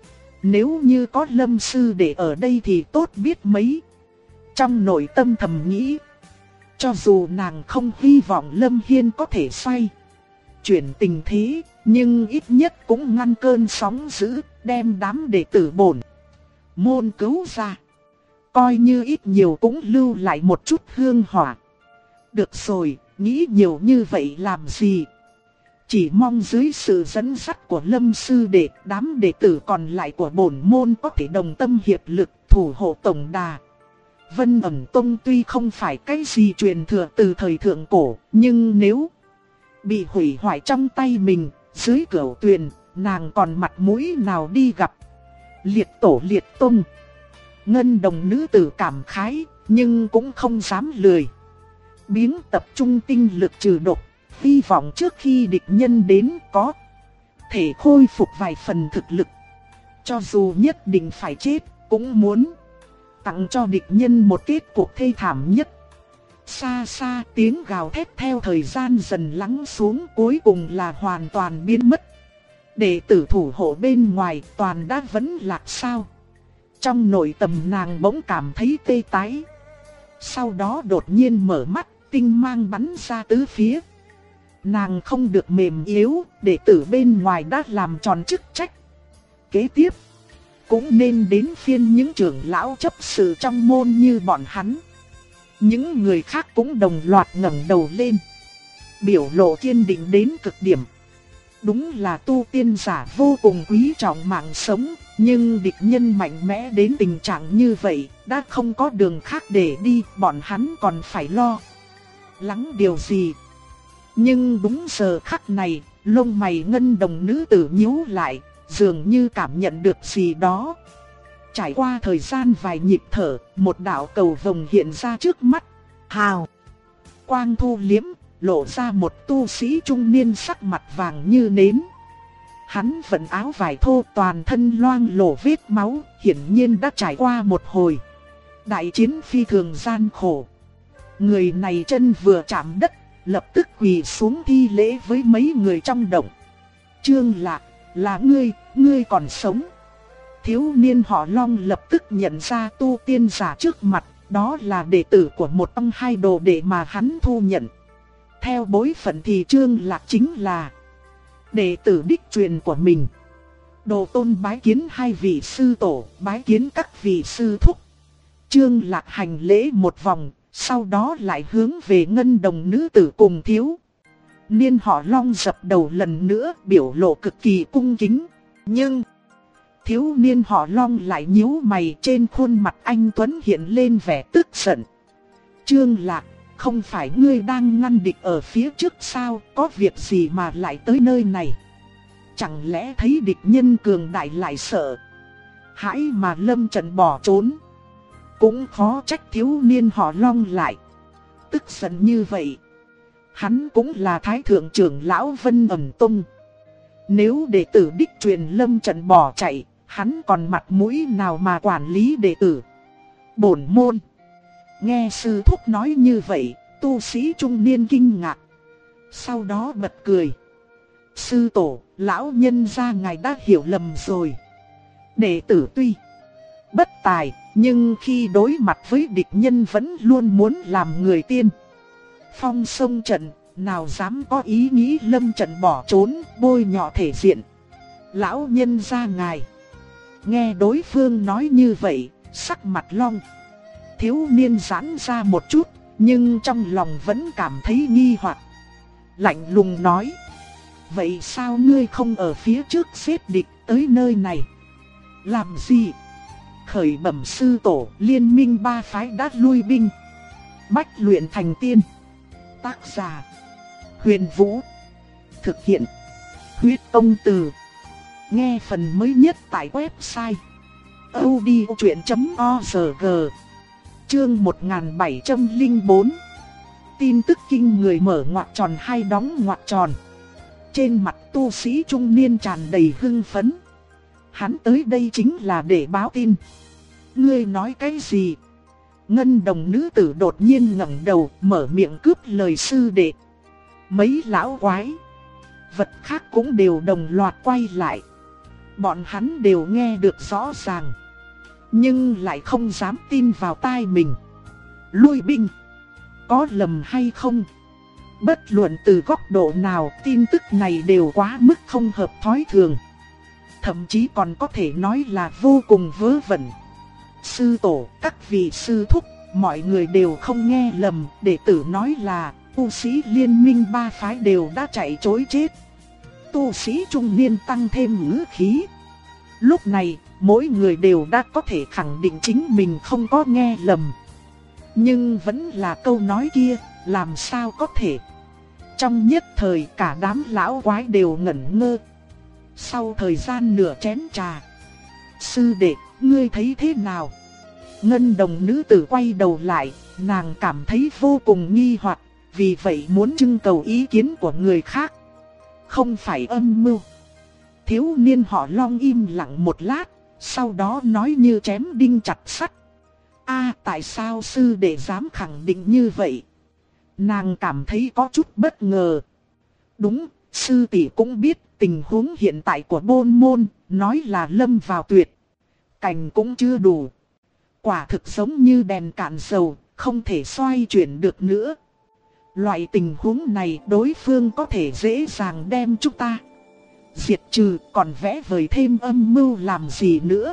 Speaker 1: Nếu như có Lâm sư đệ ở đây thì tốt biết mấy. Trong nội tâm thầm nghĩ, cho dù nàng không hy vọng Lâm Hiên có thể xoay chuyển tình thế, nhưng ít nhất cũng ngăn cơn sóng dữ, đem đám đệ tử bổn môn cứu ra. Coi như ít nhiều cũng lưu lại một chút hương hỏa. Được rồi, nghĩ nhiều như vậy làm gì? Chỉ mong dưới sự dẫn dắt của Lâm sư đệ, đám đệ tử còn lại của bổn môn có thể đồng tâm hiệp lực thủ hộ tổng đà. Vân Ẩn Tông tuy không phải cái gì truyền thừa từ thời thượng cổ, nhưng nếu bị hủy hoại trong tay mình, dưới cửu tuyền, nàng còn mặt mũi nào đi gặp liệt tổ liệt tông. Ngân đồng nữ tử cảm khái, nhưng cũng không dám lười biếng tập trung tinh lực trừ độc, hy vọng trước khi địch nhân đến có thể khôi phục vài phần thực lực. Cho dù nhất định phải chết, cũng muốn tặng cho địch nhân một kết cục thê thảm nhất. Xa xa tiếng gào thét theo thời gian dần lắng xuống, cuối cùng là hoàn toàn biến mất. Đệ tử thủ hộ bên ngoài toàn đã vẫn lạc sao. Trong nội tâm nàng bỗng cảm thấy tê tái. Sau đó đột nhiên mở mắt, tinh mang bắn ra tứ phía. Nàng không được mềm yếu, đệ tử bên ngoài đã làm tròn chức trách. Kế tiếp, cũng nên đến phiên những trưởng lão chấp sự trong môn như bọn hắn. Những người khác cũng đồng loạt ngẩng đầu lên, biểu lộ kiên định đến cực điểm. Đúng là tu tiên giả vô cùng quý trọng mạng sống, nhưng địch nhân mạnh mẽ đến tình trạng như vậy, đã không có đường khác để đi, bọn hắn còn phải lo lắng điều gì. Nhưng đúng giờ khắc này, lông mày ngân đồng nữ tử nhíu lại, dường như cảm nhận được gì đó. Trải qua thời gian vài nhịp thở, một đạo cầu vồng hiện ra trước mắt. Hào quang thu liếm, lộ ra một tu sĩ trung niên sắc mặt vàng như nến. Hắn vận áo vải thô, toàn thân loang lổ vết máu, hiển nhiên đã trải qua một hồi đại chiến phi thường gian khổ. Người này chân vừa chạm đất, lập tức quỳ xuống thi lễ với mấy người trong động. Trương Lạc, là ngươi còn sống. Thiếu niên họ Long lập tức nhận ra tu tiên giả trước mặt, đó là đệ tử của một trong hai đồ đệ mà hắn thu nhận. Theo bối phận thì Trương Lạc chính là đệ tử đích truyền của mình. Đồ tôn bái kiến hai vị sư tổ, bái kiến các vị sư thúc. Trương Lạc hành lễ một vòng, sau đó lại hướng về ngân đồng nữ tử cùng thiếu niên họ Long dập đầu lần nữa, biểu lộ cực kỳ cung kính. Nhưng thiếu niên họ Long lại nhíu mày, trên khuôn mặt anh tuấn hiện lên vẻ tức giận. Trương Lạc, không phải ngươi đang ngăn địch ở phía trước sao, có việc gì mà lại tới nơi này? Chẳng lẽ thấy địch nhân cường đại lại sợ hãi mà lâm trận bỏ trốn? Cũng khó trách thiếu niên họ Long lại tức giận như vậy. Hắn cũng là thái thượng trưởng lão Vân Ẩn Tông. Nếu đệ tử đích truyền lâm trận bỏ chạy, hắn còn mặt mũi nào mà quản lý đệ tử bổn môn? Nghe sư thúc nói như vậy, Tu sĩ trung niên kinh ngạc, sau đó bật cười. Sư tổ, lão nhân gia ngài đã hiểu lầm rồi. Đệ tử tuy bất tài, nhưng khi đối mặt với địch nhân vẫn luôn muốn làm người tiên phong sông trận, nào dám có ý nghĩ lâm trận bỏ trốn, bôi nhọ thể diện lão nhân gia ngài. Nghe đối phương nói như vậy, sắc mặt Long thiếu niên giãn ra một chút, nhưng trong lòng vẫn cảm thấy nghi hoặc. Lạnh lùng nói: vậy sao ngươi không ở phía trước xếp địch tới nơi này làm gì? Khởi bẩm sư tổ, liên minh ba phái đã lui binh, bách luyện thành tiên. Tác giả: Huyền Vũ. Thực hiện: Huyết Công Từ. Nghe phần mới nhất tại website audiochuyện.org. Chương 1704. Tin tức kinh người mở ngoặc tròn hay đóng ngoặc tròn. Trên mặt tu sĩ trung niên tràn đầy hưng phấn. Hắn tới đây chính là để báo tin. Ngươi nói cái gì? Ngân đồng nữ tử đột nhiên ngẩng đầu, mở miệng cướp lời sư đệ. Mấy lão quái vật khác cũng đều đồng loạt quay lại. Bọn hắn đều nghe được rõ ràng, nhưng lại không dám tin vào tai mình. Lui binh, có lầm hay không? Bất luận từ góc độ nào, tin tức này đều quá mức không hợp thói thường. Thậm chí còn có thể nói là vô cùng vớ vẩn. Sư tổ, các vị sư thúc, mọi người đều không nghe lầm. Đệ tử nói là tu sĩ liên minh ba phái đều đã chạy trối chết. Tu sĩ trung niên tăng thêm ngữ khí. Lúc này, mỗi người đều đã có thể khẳng định chính mình không có nghe lầm. Nhưng vẫn là câu nói kia, làm sao có thể? Trong nhất thời cả đám lão quái đều ngẩn ngơ. Sau thời gian nửa chén trà, sư đệ, ngươi thấy thế nào? Ngân đồng nữ tử quay đầu lại, nàng cảm thấy vô cùng nghi hoặc, vì vậy muốn trưng cầu ý kiến của người khác. Không phải âm mưu. Thiếu niên họ Long im lặng một lát, sau đó nói như chém đinh chặt sắt. Tại sao sư đệ dám khẳng định như vậy? Nàng cảm thấy có chút bất ngờ. Đúng, sư tỷ cũng biết tình huống hiện tại của Bôn Môn, nói là lâm vào tuyệt cảnh cũng chưa đủ. Quả thực giống như đèn cạn dầu, không thể xoay chuyển được nữa. Loại tình huống này đối phương có thể dễ dàng đem chúng ta diệt trừ, còn vẽ vời thêm âm mưu làm gì nữa?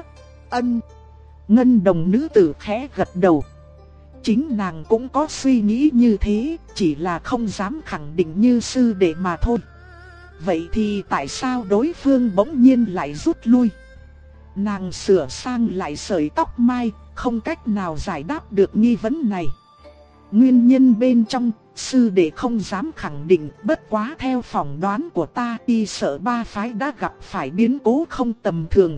Speaker 1: Ngân đồng nữ tử khẽ gật đầu. Chính nàng cũng có suy nghĩ như thế, chỉ là không dám khẳng định như sư đệ mà thôi. Vậy thì tại sao đối phương bỗng nhiên lại rút lui? Nàng sửa sang lại sợi tóc mai, không cách nào giải đáp được nghi vấn này. Nguyên nhân bên trong, sư đệ không dám khẳng định, bất quá theo phỏng đoán của ta, y sợ ba phái đã gặp phải biến cố không tầm thường.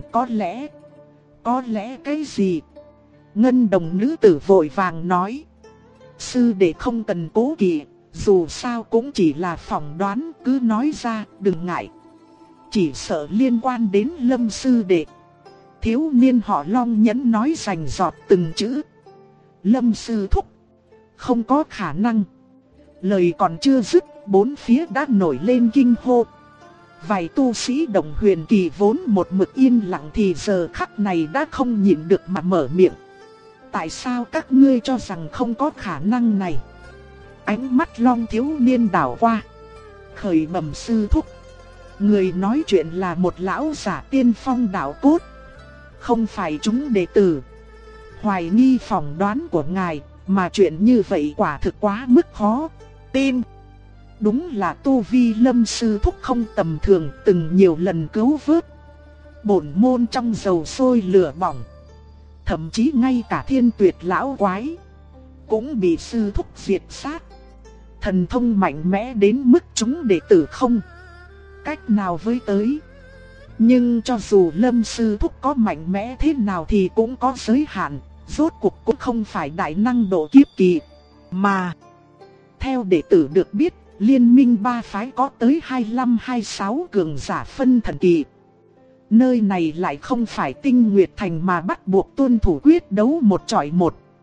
Speaker 1: Có lẽ cái gì? Ngân đồng nữ tử vội vàng nói. Sư đệ không cần cố kỵ, dù sao cũng chỉ là phỏng đoán, cứ nói ra, đừng ngại. Chỉ sợ liên quan đến Lâm sư đệ. Thiếu niên họ Long nhẫn nói rành rọt từng chữ. Lâm sư thúc, không có khả năng. Lời còn chưa dứt, bốn phía đã nổi lên kinh hô. Vài tu sĩ Đồng Huyền Kỳ vốn một mực yên lặng thì giờ khắc này đã không nhịn được mà mở miệng. Tại sao các ngươi cho rằng không có khả năng này? Ánh mắt Long thiếu niên đảo qua. Khởi bẩm sư thúc, người nói chuyện là một lão giả tiên phong đạo cốt, không phải chúng đệ tử. Hoài nghi phỏng đoán của ngài, mà chuyện như vậy quả thực quá mức khó tin. Đúng là tu vi Lâm sư thúc không tầm thường, từng nhiều lần cứu vớt bổn môn trong dầu sôi lửa bỏng. Thậm chí ngay cả Thiên Tuyệt lão quái cũng bị sư thúc diệt sát. Thần thông mạnh mẽ đến mức chúng đệ tử không cách nào với tới. Nhưng cho dù Lâm sư thúc có mạnh mẽ thế nào thì cũng có giới hạn, rốt cuộc cũng không phải đại năng độ kiếp kỳ. Mà theo đệ tử được biết, liên minh ba phái có tới 25-26 cường giả phân thần kỳ. Nơi này lại không phải Tinh Nguyệt Thành mà bắt buộc tuân thủ quyết đấu một chọi một.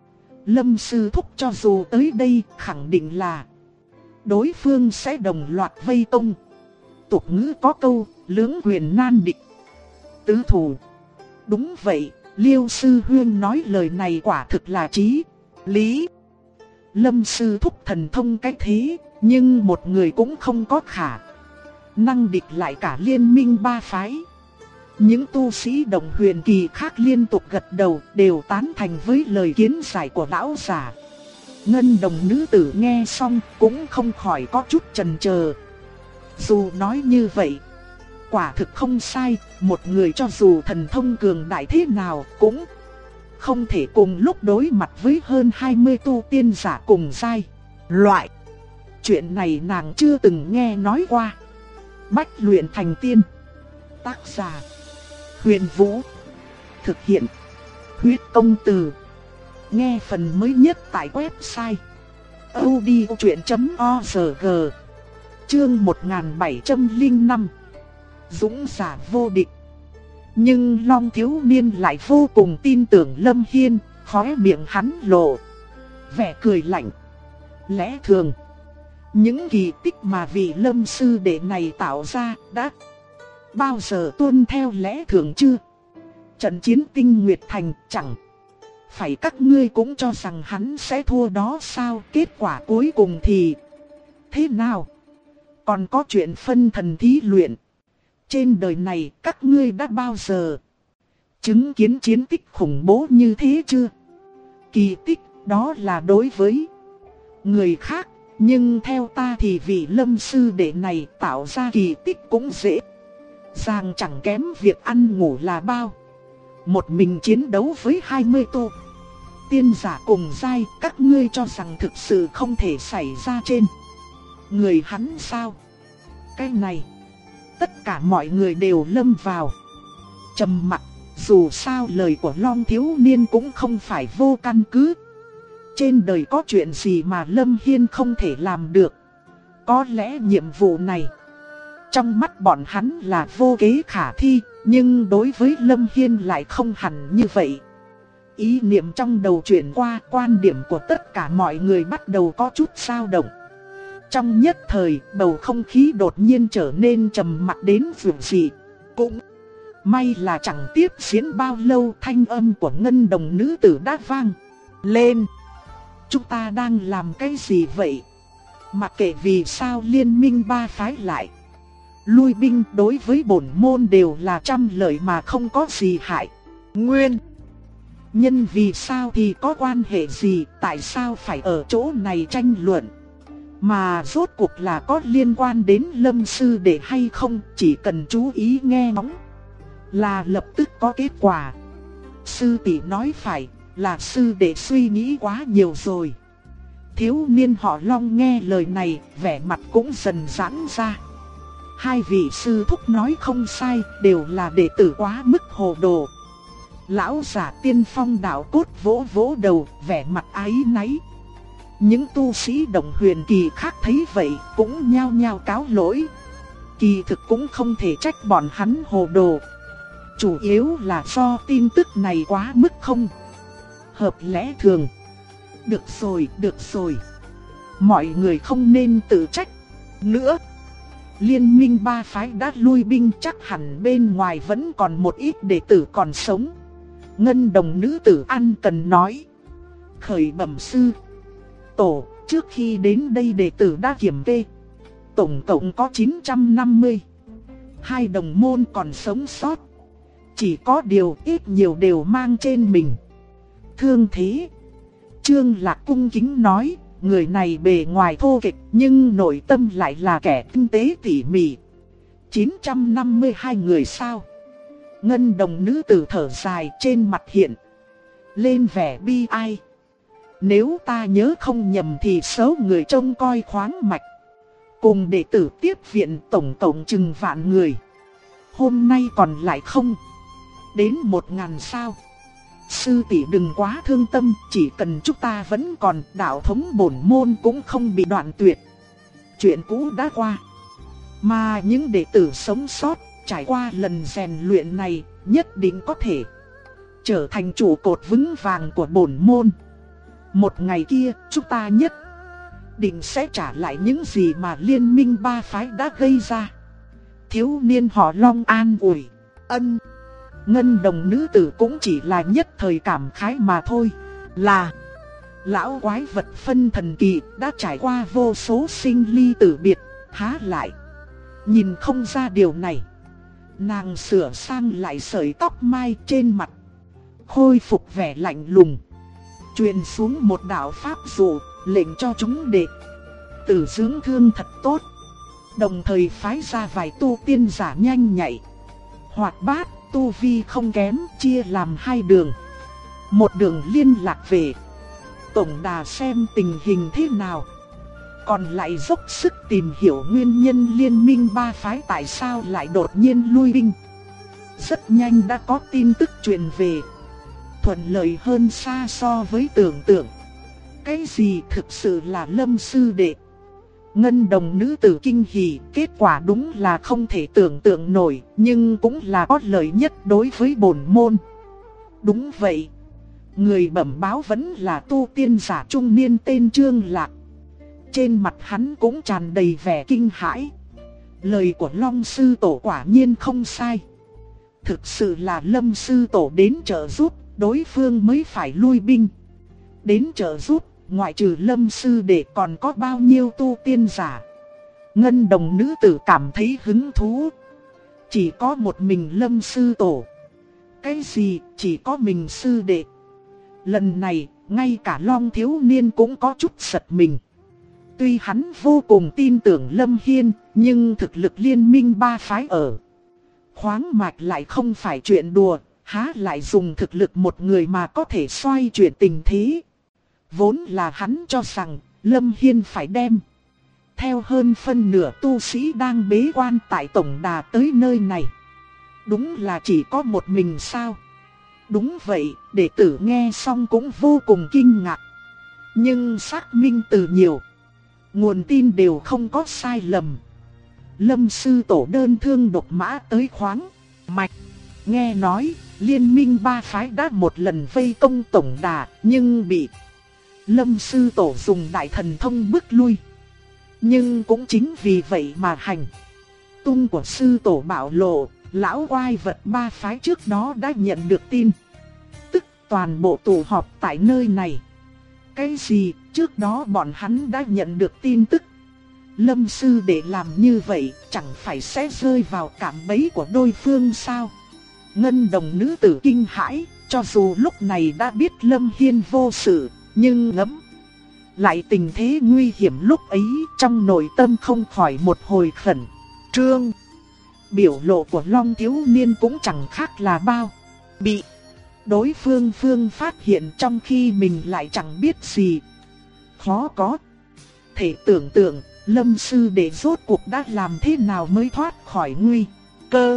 Speaker 1: Lâm sư thúc cho dù tới đây khẳng định là đối phương sẽ đồng loạt vây công. Tục ngữ có câu, lưỡng quyền nan địch, tứ thủ. Đúng vậy, Liêu sư huynh nói lời này quả thực là chí lý. Lâm sư thúc thần thông cách thế, nhưng một người cũng không có khả năng địch lại cả liên minh ba phái. Những tu sĩ đồng huyền kỳ khác liên tục gật đầu, đều tán thành với lời kiến giải của lão giả. Ngân đồng nữ tử nghe xong cũng không khỏi có chút chần chờ. Dù nói như vậy, quả thực không sai, một người cho dù thần thông cường đại thế nào cũng không thể cùng lúc đối mặt với hơn 20 tu tiên giả cùng giai. Loại chuyện này nàng chưa từng nghe nói qua. Bách luyện thành tiên. Tác giả Huyền Vũ. Thực hiện Huyết Công Từ. Nghe phần mới nhất tại website audiochuyện.org. Chương 1705. Dũng giả vô địch. Nhưng Long thiếu niên lại vô cùng tin tưởng Lâm Hiên, khóe miệng hắn lộ vẻ cười lạnh. Lẽ thường, những kỳ tích mà vị Lâm sư đệ này tạo ra đã bao giờ tuân theo lẽ thường chưa? Trận chiến Tinh Nguyệt Thành chẳng phải các ngươi cũng cho rằng hắn sẽ thua đó sao? Kết quả cuối cùng thì thế nào? Còn có chuyện phân thần thí luyện. Trên đời này các ngươi đã bao giờ chứng kiến chiến tích khủng bố như thế chưa? Kỳ tích đó là đối với người khác, nhưng theo ta thì vị Lâm sư đệ này tạo ra kỳ tích cũng dễ dàng, chẳng kém việc ăn ngủ là bao. Một mình chiến đấu với 20 tu tiên giả cùng giai, các ngươi cho rằng thực sự không thể xảy ra trên người hắn sao? Cái này tất cả mọi người đều lâm vào trầm mặc. Dù sao lời của Long thiếu niên cũng không phải vô căn cứ. Trên đời có chuyện gì mà Lâm Hiên không thể làm được? Có lẽ nhiệm vụ này trong mắt bọn hắn là vô kế khả thi, nhưng đối với Lâm Hiên lại không hẳn như vậy. Ý niệm trong đầu chuyển qua, quan điểm của tất cả mọi người bắt đầu có chút dao động. Trong nhất thời, bầu không khí đột nhiên trở nên trầm mặc đến vượng dị. Cũng may là chẳng tiếp diễn bao lâu, thanh âm của ngân đồng nữ tử đã vang lên. Chúng ta đang làm cái gì vậy? Mặc kệ vì sao liên minh ba phái lại lui binh, đối với bổn môn đều là trăm lợi mà không có gì hại. Nguyên nhân vì sao thì có quan hệ gì? Tại sao phải ở chỗ này tranh luận? Mà rốt cuộc là có liên quan đến Lâm sư đệ hay không? Chỉ cần chú ý nghe ngóng là lập tức có kết quả. Sư tỷ nói phải, là sư đệ suy nghĩ quá nhiều rồi. Thiếu niên họ Long nghe lời này, vẻ mặt cũng dần giãn ra. Hai vị sư thúc nói không sai, đều là đệ tử quá mức hồ đồ. Lão giả tiên phong đạo cốt vỗ vỗ đầu, vẻ mặt áy náy. Những tu sĩ đồng huyền kỳ khác thấy vậy cũng nhao nhao cáo lỗi. Kỳ thực cũng không thể trách bọn hắn hồ đồ. Chủ yếu là do tin tức này quá mức không hợp lẽ thường. Được rồi. Mọi người không nên tự trách nữa. Liên minh ba phái đã lui binh, chắc hẳn bên ngoài vẫn còn một ít đệ tử còn sống. Ngân đồng nữ tử ăn cần nói. Khởi bẩm sư tổ, trước khi đến đây đệ tử đã kiểm kê, tổng cộng có 950. Hai đồng môn còn sống sót. Chỉ có điều ít nhiều đều mang trên mình thương thế. Trương Lạc cung kính nói, người này bề ngoài thô kệch nhưng nội tâm lại là kẻ tinh tế tỉ mỉ. 952 người sao? Ngân đồng nữ tử thở dài, trên mặt hiện lên vẻ bi ai. Nếu ta nhớ không nhầm thì số người trông coi khoáng mạch cùng đệ tử tiếp viện tổng cộng chừng vạn người. Hôm nay còn lại không đến 1000 sao? Sư tỷ đừng quá thương tâm, chỉ cần chúng ta vẫn còn, đạo thống bổn môn cũng không bị đoạn tuyệt. Chuyện cũ đã qua, mà những đệ tử sống sót trải qua lần rèn luyện này nhất định có thể trở thành trụ cột vững vàng của bổn môn. Một ngày kia, chúng ta nhất định sẽ trả lại những gì mà liên minh ba phái đã gây ra. Thiếu niên họ Long an ủi. Ân. Ngân đồng nữ tử cũng chỉ là nhất thời cảm khái mà thôi. Là lão quái vật phân thần kỳ đã trải qua vô số sinh ly tử biệt, há lại nhìn không ra điều này. Nàng sửa sang lại sợi tóc mai trên mặt, khôi phục vẻ lạnh lùng, truyền xuống một đạo pháp dụ, lệnh cho chúng đệ tử dưỡng thương thật tốt. Đồng thời phái ra vài tu tiên giả nhanh nhạy, hoạt bát, tu vi không kém, chia làm hai đường. Một đường liên lạc về tổng đà xem tình hình thế nào, còn lại dốc sức tìm hiểu nguyên nhân liên minh ba phái tại sao lại đột nhiên lui binh. Rất nhanh đã có tin tức truyền về, thuận lợi hơn xa so với tưởng tượng. Cái gì thực sự là Lâm sư đệ? Ngân đồng nữ tử kinh hỉ, kết quả đúng là không thể tưởng tượng nổi, nhưng cũng là có lợi nhất đối với bổn môn. Đúng vậy, người bẩm báo vẫn là tu tiên giả trung niên tên Trương Lạc. Trên mặt hắn cũng tràn đầy vẻ kinh hãi. Lời của Long sư tổ quả nhiên không sai. Thực sự là Lâm sư tổ đến trợ giúp, đối phương mới phải lui binh. Đến trợ giúp, ngoại trừ Lâm sư đệ còn có bao nhiêu tu tiên giả? Ngân đồng nữ tử cảm thấy hứng thú. Chỉ có một mình Lâm sư tổ. Cái gì chỉ có mình sư đệ? Lần này, ngay cả Long thiếu niên cũng có chút giật mình. Tuy hắn vô cùng tin tưởng Lâm Hiên, nhưng thực lực liên minh ba phái ở khoáng mạch lại không phải chuyện đùa, há lại dùng thực lực một người mà có thể xoay chuyển tình thế. Vốn là hắn cho rằng Lâm Hiên phải đem theo hơn phân nửa tu sĩ đang bế quan tại tổng đà tới nơi này. Đúng là chỉ có một mình sao? Đúng vậy, đệ tử nghe xong cũng vô cùng kinh ngạc. Nhưng xác minh từ nhiều nguồn tin đều không có sai lầm. Lâm sư tổ đơn thương độc mã tới khoáng mạch. Nghe nói liên minh ba phái đã một lần vây công tổng đà, nhưng bị Lâm sư tổ dùng đại thần thông bức lui. Nhưng cũng chính vì vậy mà hành tung của sư tổ bạo lộ. Lão quái vật ba phái trước đó đã nhận được tin tức, toàn bộ tụ họp tại nơi này. Cái gì? Trước đó bọn hắn đã nhận được tin tức. Lâm sư để làm như vậy chẳng phải sẽ rơi vào cạm bẫy của đối phương sao? Ngân đồng nữ tử kinh hãi, cho dù lúc này đã biết Lâm Hiên vô sự, nhưng ngẫm lại tình thế nguy hiểm lúc ấy, trong nội tâm không khỏi một hồi khẩn trương. Biểu lộ của Long thiếu niên cũng chẳng khác là bao bị đối phương phát hiện, trong khi mình lại chẳng biết gì. Khó có thể tưởng tượng Lâm sư đệ rốt cuộc đã làm thế nào mới thoát khỏi nguy cơ.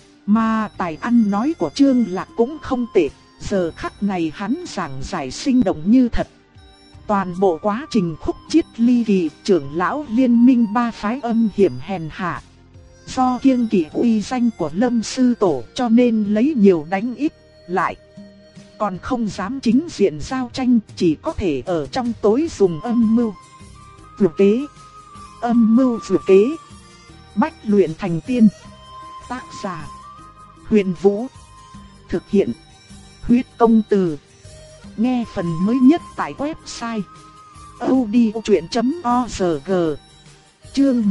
Speaker 1: Mà tài ăn nói của Trương Lạc cũng không tệ, giờ khắc này hắn giảng giải sinh động như thật. Toàn bộ quá trình khúc chiết ly kỳ, trưởng lão liên minh ba phái âm hiểm hèn hạ. Do kiêng kỵ uy danh của Lâm sư tổ cho nên lấy nhiều đánh ít, lại còn không dám chính diện giao tranh, chỉ có thể ở trong tối dùng âm mưu vừa kế. Âm mưu vừa kế, bách luyện thành tiên. Tác giả Huyền Vũ, thực hiện Huyết Công Từ. Nghe phần mới nhất tại website audiochuyện.org. Chương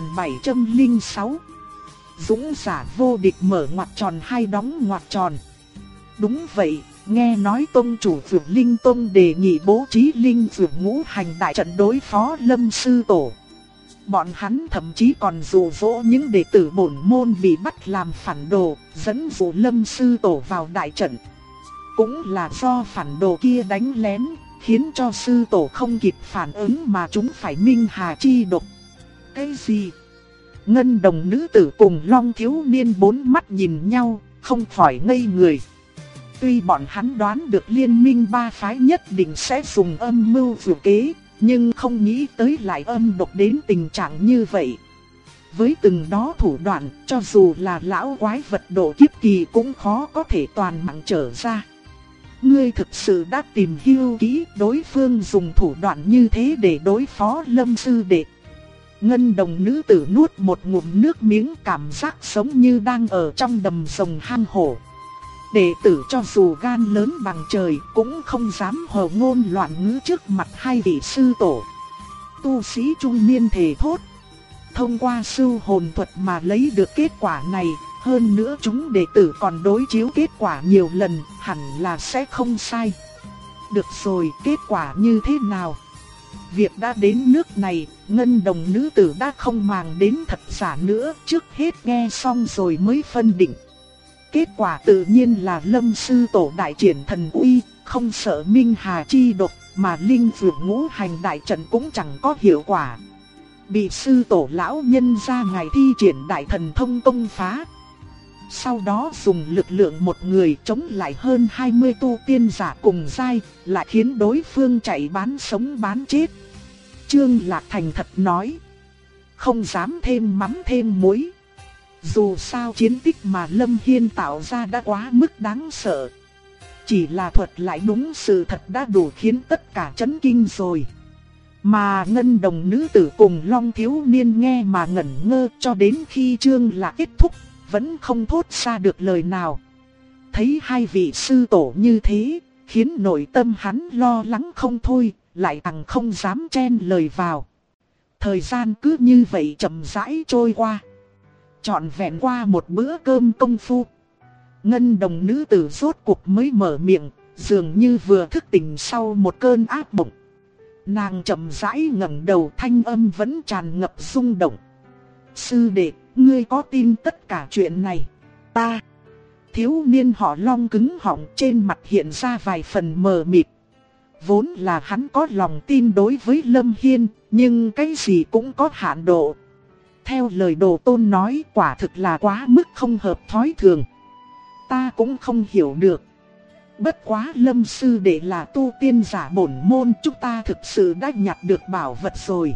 Speaker 1: 1706. Dũng giả vô địch mở ngoặc tròn hai đóng ngoặc tròn. Đúng vậy, nghe nói tông chủ Vượt Linh Tông đề nghị bố trí linh Vượt ngũ hành đại trận đối phó Lâm sư tổ. Bọn hắn thậm chí còn dụ dỗ những đệ tử bổn môn bị bắt làm phản đồ, dẫn dụ Lâm sư tổ vào đại trận. Cũng là do phản đồ kia đánh lén, khiến cho sư tổ không kịp phản ứng mà chúng phải minh hà chi độc. Cái gì? Ngân đồng nữ tử cùng Long thiếu niên bốn mắt nhìn nhau, không khỏi ngây người. Tuy bọn hắn đoán được liên minh ba phái nhất định sẽ dùng âm mưu vừa kế, nhưng không nghĩ tới lại âm độc đến tình trạng như vậy. Với từng đó thủ đoạn, cho dù là lão quái vật độ kiếp kỳ cũng khó có thể toàn mạng trở ra. ngươi thực sự đã tìm hiểu kỹ đối phương dùng thủ đoạn như thế để đối phó Lâm sư đệ. Ngân đồng nữ tử nuốt một ngụm nước miếng, cảm giác giống như đang ở trong đầm rồng hang hổ. Đệ tử cho dù gan lớn bằng trời cũng không dám hò ngôn loạn ngữ trước mặt hai vị sư tổ. Tu sĩ trung niên thề thốt. Thông qua sưu hồn thuật mà lấy được kết quả này, hơn nữa chúng đệ tử còn đối chiếu kết quả nhiều lần, hẳn là sẽ không sai. Được rồi, kết quả như thế nào? Việc đã đến nước này, ngân đồng nữ tử đã không màng đến thật giả nữa, trước hết nghe xong rồi mới phân định. Kết quả tự nhiên là Lâm sư tổ đại triển thần uy, không sợ Minh Hà chi độc, mà linh dược ngũ hành đại trận cũng chẳng có hiệu quả. Bị sư tổ lão nhân ra ngài thi triển đại thần thông công phá. Sau đó dùng lực lượng một người chống lại hơn 20 tu tiên giả cùng giai, lại khiến đối phương chạy bán sống bán chết. Trương Lạc thành thật nói, không dám thêm mắm thêm muối. Dù sao chiến tích mà Lâm Hiên tạo ra đã quá mức đáng sợ. Chỉ là thuật lại đúng sự thật đã đủ khiến tất cả chấn kinh rồi. Mà ngân đồng nữ tử cùng Long thiếu niên nghe mà ngẩn ngơ, cho đến khi Trương Lạc kết thúc, vẫn không thốt ra được lời nào. Thấy hai vị sư tổ như thế, khiến nội tâm hắn lo lắng không thôi, lại càng không dám chen lời vào. Thời gian cứ như vậy chậm rãi trôi qua. Trọn vẹn qua một bữa cơm công phu, ngân đồng nữ tử rốt cuộc mới mở miệng, dường như vừa thức tỉnh sau một cơn ác mộng. Nàng chậm rãi ngẩng đầu, thanh âm vẫn tràn ngập rung động. Sư đệ, ngươi có tin tất cả chuyện này? Ta. Thiếu niên họ Long cứng họng, trên mặt hiện ra vài phần mờ mịt. Vốn là hắn có lòng tin đối với Lâm Hiên, nhưng cái gì cũng có hạn độ. Theo lời Đồ Tôn nói, quả thực là quá mức không hợp thói thường. Ta cũng không hiểu được. Bất quá Lâm sư đệ là tu tiên giả bổn môn, chúng ta thực sự đã nhặt được bảo vật rồi.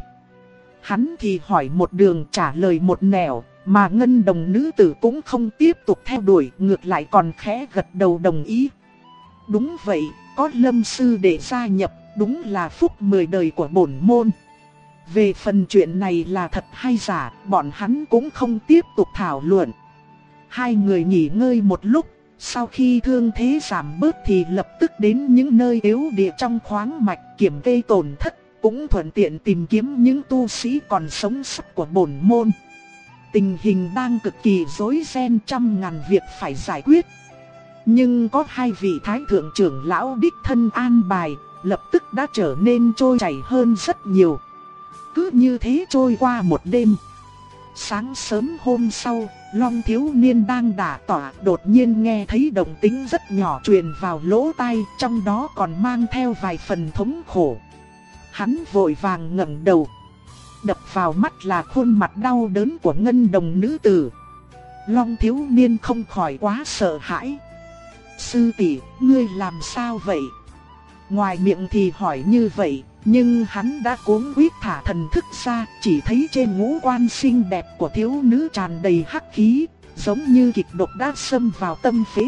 Speaker 1: Hắn thì hỏi một đường, trả lời một nẻo, mà ngân đồng nữ tử cũng không tiếp tục theo đuổi, ngược lại còn khẽ gật đầu đồng ý. Đúng vậy, có Lâm sư đệ gia nhập, đúng là phúc 10 đời của bổn môn. Về phần chuyện này là thật hay giả, bọn hắn cũng không tiếp tục thảo luận. Hai người nghỉ ngơi một lúc, sau khi thương thế giảm bớt thì lập tức đến những nơi yếu địa trong khoáng mạch kiểm kê tổn thất, cũng thuận tiện tìm kiếm những tu sĩ còn sống sót của bổn môn. Tình hình đang cực kỳ rối ren, trăm ngàn việc phải giải quyết. Nhưng có hai vị thái thượng trưởng lão đích thân an bài, lập tức đã trở nên trôi chảy hơn rất nhiều. Cứ như thế trôi qua một đêm. Sáng sớm hôm sau, Long thiếu niên đang đả tọa, đột nhiên nghe thấy động tĩnh rất nhỏ truyền vào lỗ tai, trong đó còn mang theo vài phần thống khổ. Hắn vội vàng ngẩng đầu. Đập vào mắt là khuôn mặt đau đớn của ngân đồng nữ tử. Long thiếu niên không khỏi quá sợ hãi. Sư tỷ, ngươi làm sao vậy? Ngoài miệng thì hỏi như vậy, nhưng hắn đã cuống quýt thả thần thức ra, chỉ thấy trên ngũ quan xinh đẹp của thiếu nữ tràn đầy hắc khí, giống như kịch độc đã xâm vào tâm phế.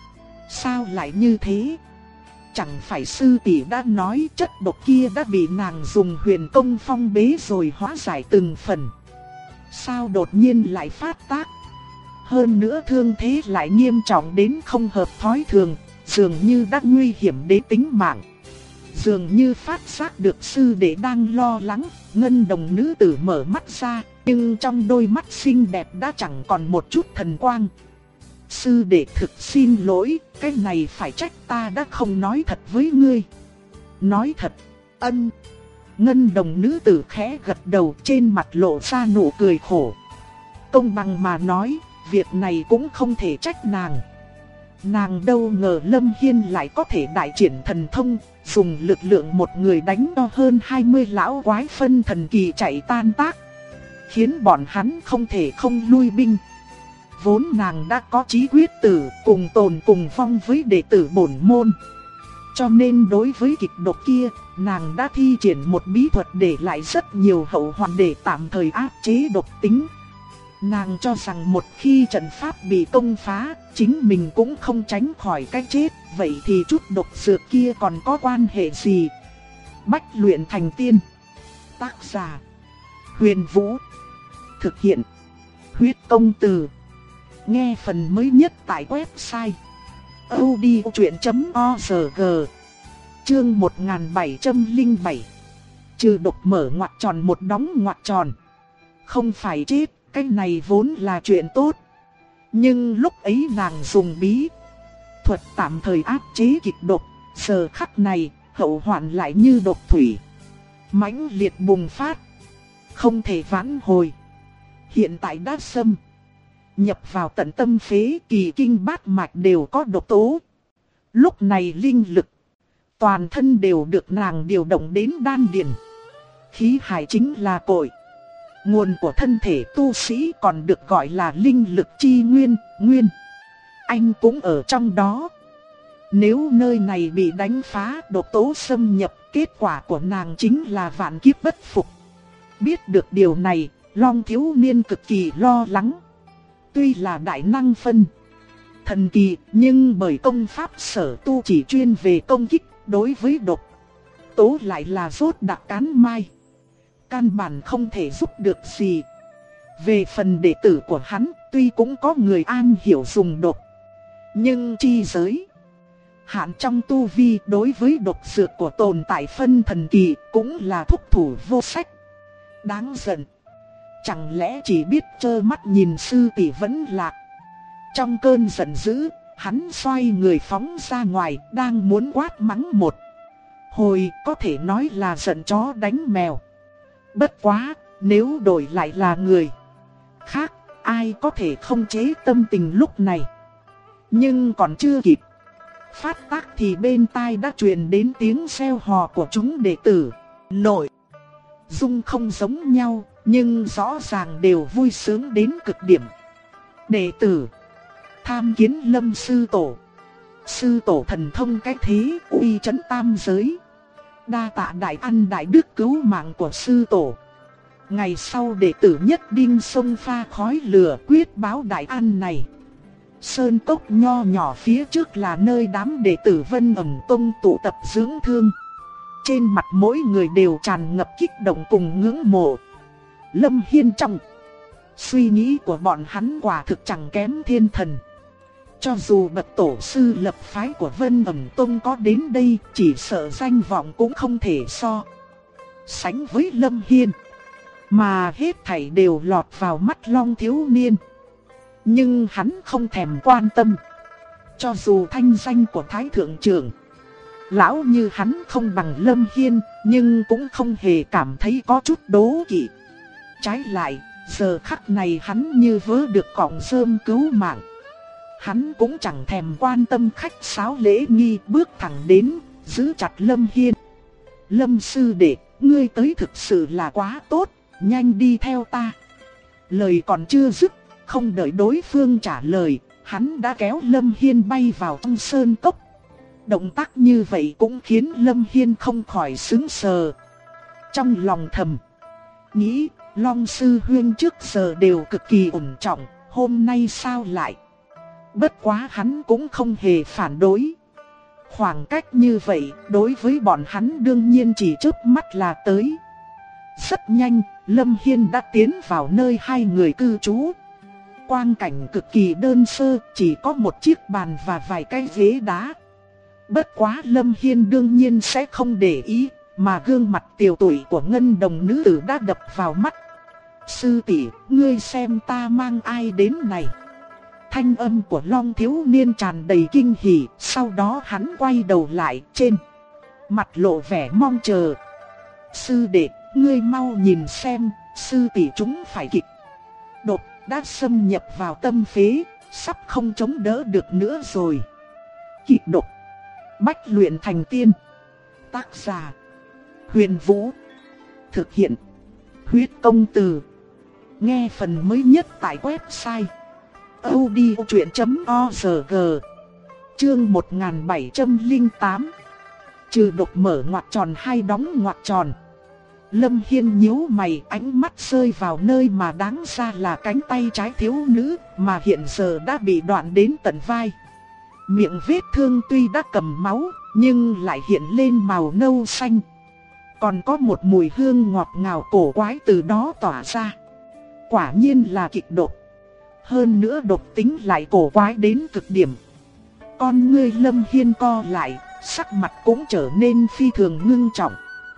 Speaker 1: Sao lại như thế? Chẳng phải sư tỷ đã nói chất độc kia đã bị nàng dùng huyền công phong bế rồi hóa giải từng phần. Sao đột nhiên lại phát tác? Hơn nữa thương thế lại nghiêm trọng đến không hợp thói thường, dường như đã nguy hiểm đến tính mạng. Dường như phát giác được sư đệ đang lo lắng, ngân đồng nữ tử mở mắt ra, nhưng trong đôi mắt xinh đẹp đã chẳng còn một chút thần quang. Sư đệ thực xin lỗi, cái này phải trách ta đã không nói thật với ngươi. Nói thật, ân. Ngân đồng nữ tử khẽ gật đầu, trên mặt lộ ra nụ cười khổ. Công bằng mà nói, việc này cũng không thể trách nàng. Nàng đâu ngờ Lâm Hiên lại có thể đại triển thần thông, dùng lực lượng một người đánh cho hơn 20 lão quái phân thần kỳ chạy tan tác, khiến bọn hắn không thể không lui binh. Vốn nàng đã có chí quyết tử, cùng tồn cùng vong với đệ tử bổn môn. Cho nên đối với kịch độc kia, nàng đã thi triển một bí thuật để lại rất nhiều hậu hoạn để tạm thời áp chế độc tính. Nàng cho rằng một khi trận pháp bị công phá, chính mình cũng không tránh khỏi cái chết, vậy thì chút độc dược kia còn có quan hệ gì? Bách luyện thành tiên. Tác giả: Huyền Vũ. Thực hiện: Huyết Công Từ. Nghe phần mới nhất tại website audiochuyện.org. Chương 1707. Trừ độc mở ngoặc tròn một đóng ngoặc tròn. Không phải chết, cái này vốn là chuyện tốt. Nhưng lúc ấy nàng dùng bí thuật tạm thời áp chế kịch độc, giờ khắc này hậu hoạn lại như độc thủy, mãnh liệt bùng phát, không thể vãn hồi. Hiện tại đã xâm nhập vào tận tâm phế, kỳ kinh bát mạch đều có độc tố. Lúc này linh lực toàn thân đều được nàng điều động đến đan điền. Khí hải chính là cội nguồn của thân thể tu sĩ, còn được gọi là linh lực chi nguyên, nguyên anh cũng ở trong đó. Nếu nơi này bị đánh phá, độc tố xâm nhập, kết quả của nàng chính là vạn kiếp bất phục. Biết được điều này, Long thiếu niên cực kỳ lo lắng. Tuy là đại năng phân thần kỳ, nhưng bởi công pháp sở tu chỉ chuyên về công kích, đối với độc tố lại là rốt đặc cán mai, căn bản không thể giúp được gì. Về phần đệ tử của hắn, tuy cũng có người am hiểu dùng độc, nhưng chi giới hạn trong tu vi, đối với độc dược của tồn tại phân thần kỳ cũng là thúc thủ vô sách. Đáng giận, chẳng lẽ chỉ biết trơ mắt nhìn sư tỷ vẫn lạc. Trong cơn giận dữ, hắn xoay người phóng ra ngoài, đang muốn quát mắng một hồi, có thể nói là giận chó đánh mèo. Bất quá, nếu đổi lại là người khác, ai có thể không chế tâm tình lúc này. Nhưng còn chưa kịp phát tác thì bên tai đã truyền đến tiếng reo hò của chúng đệ tử. Nội dung không giống nhau, nhưng rõ ràng đều vui sướng đến cực điểm. Đệ tử tham kiến Lâm sư tổ. Sư tổ thần thông cách thế, uy chấn tam giới. Đa tạ đại ân đại đức cứu mạng của sư tổ. Ngày sau đệ tử nhất định xông pha khói lửa quyết báo đại ân này. Sơn cốc nho nhỏ phía trước là nơi đám đệ tử Vân Ẩm Tông tụ tập dưỡng thương. Trên mặt mỗi người đều tràn ngập kích động cùng ngưỡng mộ. Lâm Hiên trong suy nghĩ của bọn hắn quả thực chẳng kém thiên thần. Cho dù bậc tổ sư lập phái của Vân Ẩm Tông có đến đây, chỉ sợ danh vọng cũng không thể so sánh với Lâm Hiên. Mà hết thảy đều lọt vào mắt Long thiếu niên. Nhưng hắn không thèm quan tâm. Cho dù thanh danh của Thái Thượng trưởng lão như hắn không bằng Lâm Hiên, nhưng cũng không hề cảm thấy có chút đố kỵ. Trái lại, giờ khắc này hắn như vớ được cọng rơm cứu mạng. Hắn cũng chẳng thèm quan tâm khách sáo lễ nghi, bước thẳng đến, giữ chặt Lâm Hiên. Lâm sư đệ, ngươi tới thực sự là quá tốt, nhanh đi theo ta. Lời còn chưa dứt, không đợi đối phương trả lời, hắn đã kéo Lâm Hiên bay vào trong sơn cốc. Động tác như vậy cũng khiến Lâm Hiên không khỏi sững sờ. Trong lòng thầm nghĩ, Long sư huynh trước giờ đều cực kỳ ổn trọng, hôm nay sao lại? Bất quá hắn cũng không hề phản đối. Khoảng cách như vậy, đối với bọn hắn đương nhiên chỉ chớp mắt là tới. Rất nhanh, Lâm Hiên đã tiến vào nơi hai người cư trú. Quang cảnh cực kỳ đơn sơ, chỉ có một chiếc bàn và vài cái ghế đá. Bất quá Lâm Hiên đương nhiên sẽ không để ý, mà gương mặt tiều tụy của ngân đồng nữ tử đã đập vào mắt. Sư tỷ, ngươi xem ta mang ai đến này? Thanh âm của Long thiếu niên tràn đầy kinh hỉ, sau đó hắn quay đầu lại, trên mặt lộ vẻ mong chờ. Sư đệ, ngươi mau nhìn xem, sư tỷ chúng phải kịch độc đã xâm nhập vào tâm phế, sắp không chống đỡ được nữa rồi. Kịch độc. Bách luyện thành tiên. Tác giả: Huyền Vũ. Thực hiện: Huyết Công Từ. Nghe phần mới nhất tại website audiochuyện.org. Chương 1708. Trừ độc mở ngoặc tròn hay đóng ngoặc tròn. Lâm Hiên nhíu mày, ánh mắt rơi vào nơi mà đáng ra là cánh tay trái thiếu nữ, mà hiện giờ đã bị đoạn đến tận vai. Miệng vết thương tuy đã cầm máu, nhưng lại hiện lên màu nâu xanh. Còn có một mùi hương ngọt ngào cổ quái từ đó tỏa ra. Quả nhiên là kịch độc. Hơn nữa độc tính lại cổ quái đến cực điểm. Con ngươi Lâm Hiên co lại, sắc mặt cũng trở nên phi thường ngưng trọng.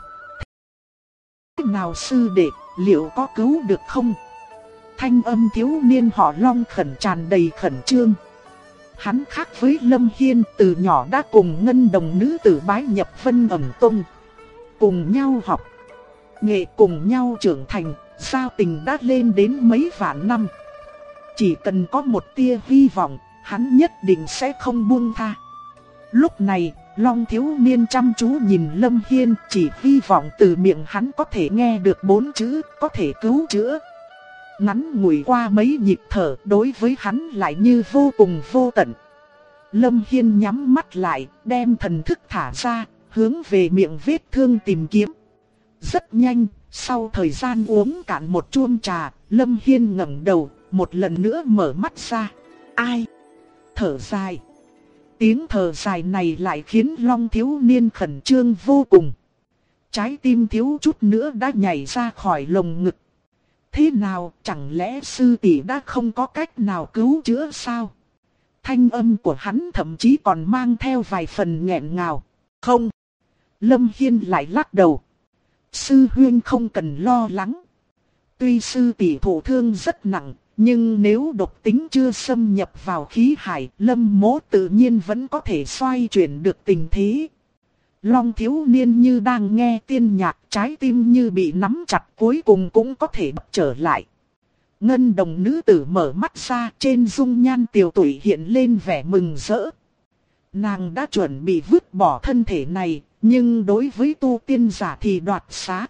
Speaker 1: Thế nào sư đệ, liệu có cứu được không? Thanh âm thiếu niên họ Long khẩn tràn đầy khẩn trương. Hắn khác với Lâm Hiên, từ nhỏ đã cùng ngân đồng nữ tử bái nhập Vân Ẩn Tông. Cùng nhau học nghệ, cùng nhau trưởng thành, giao tình đã lên đến mấy vạn năm. Chỉ cần có một tia hy vọng, hắn nhất định sẽ không buông tha. Lúc này, Long thiếu niên chăm chú nhìn Lâm Hiên, chỉ hy vọng từ miệng hắn có thể nghe được 4 chữ, có thể cứu chữa. Ngắn ngủi qua mấy nhịp thở, đối với hắn lại như vô cùng vô tận. Lâm Hiên nhắm mắt lại, đem thần thức thả ra, hướng về miệng vết thương tìm kiếm. Rất nhanh, sau thời gian uống cạn một chuông trà, Lâm Hiên ngẩng đầu, một lần nữa mở mắt ra. Ai? Thở dài. Tiếng thở dài này lại khiến Long thiếu niên khẩn trương vô cùng. Trái tim thiếu chút nữa đã nhảy ra khỏi lồng ngực. Thế nào, chẳng lẽ sư tỷ đã không có cách nào cứu chữa sao? Thanh âm của hắn thậm chí còn mang theo vài phần nghẹn ngào. Không. Lâm Hiên lại lắc đầu. Sư huynh không cần lo lắng. Tuy sư tỷ thụ thương rất nặng, nhưng nếu độc tính chưa xâm nhập vào khí hải, Lâm mỗ tự nhiên vẫn có thể xoay chuyển được tình thế. Long thiếu niên như đang nghe tiên nhạc, trái tim như bị nắm chặt, cuối cùng cũng có thể bật trở lại. Ngân đồng nữ tử mở mắt ra, trên dung nhan tiều tụy hiện lên vẻ mừng rỡ. Nàng đã chuẩn bị vứt bỏ thân thể này, nhưng đối với tu tiên giả thì đoạt xá.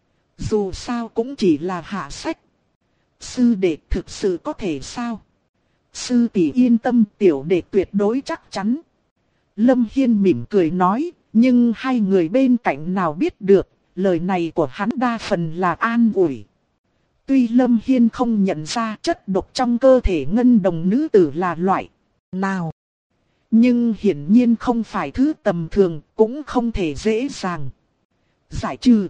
Speaker 1: Dù sao cũng chỉ là hạ sách. Sư đệ thực sự có thể sao? Sư tỷ yên tâm, tiểu đệ tuyệt đối chắc chắn. Lâm Hiên mỉm cười nói, nhưng hai người bên cạnh nào biết được, lời này của hắn đa phần là an ủi. Tuy Lâm Hiên không nhận ra chất độc trong cơ thể ngân đồng nữ tử là loại nào, nhưng hiển nhiên không phải thứ tầm thường, cũng không thể dễ dàng giải trừ.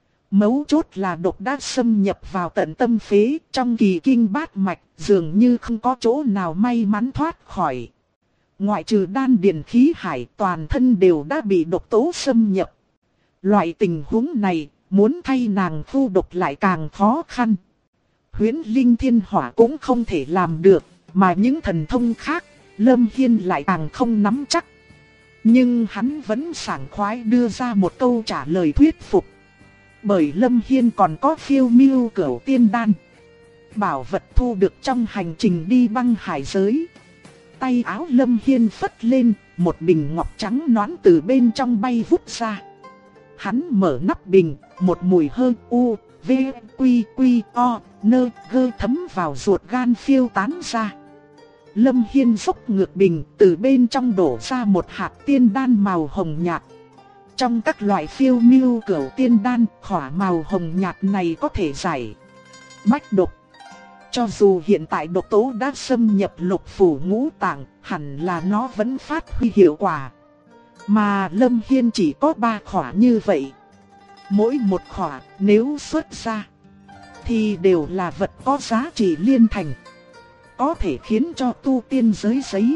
Speaker 1: Mấu chốt là độc đã xâm nhập vào tận tâm phế, trong kỳ kinh bát mạch, dường như không có chỗ nào may mắn thoát khỏi. Ngoại trừ đan điền khí hải, toàn thân đều đã bị độc tố xâm nhập. Loại tình huống này, muốn thay nàng thu độc lại càng khó khăn. Huyễn linh thiên hỏa cũng không thể làm được, mà những thần thông khác, Lâm Hiên lại càng không nắm chắc. Nhưng hắn vẫn sảng khoái đưa ra một câu trả lời thuyết phục. Bởi Lâm Hiên còn có phiêu miêu cửu tiên đan, bảo vật thu được trong hành trình đi băng hải giới. Tay áo Lâm Hiên phất lên, một bình ngọc trắng nõn từ bên trong bay vút ra. Hắn mở nắp bình, một mùi hơi u, v, quy, quy, o, nơ, gơ thấm vào ruột gan phiêu tán ra. Lâm Hiên dốc ngược bình, từ bên trong đổ ra một hạt tiên đan màu hồng nhạt. Trong các loại phiêu miêu cửu tiên đan, khỏa màu hồng nhạt này có thể giải bách độc. Cho dù hiện tại độc tố đã xâm nhập lục phủ ngũ tạng, hẳn là nó vẫn phát huy hiệu quả. Mà Lâm Hiên chỉ có 3 khỏa như vậy. Mỗi một khỏa nếu xuất ra thì đều là vật có giá trị liên thành, có thể khiến cho tu tiên giới giấy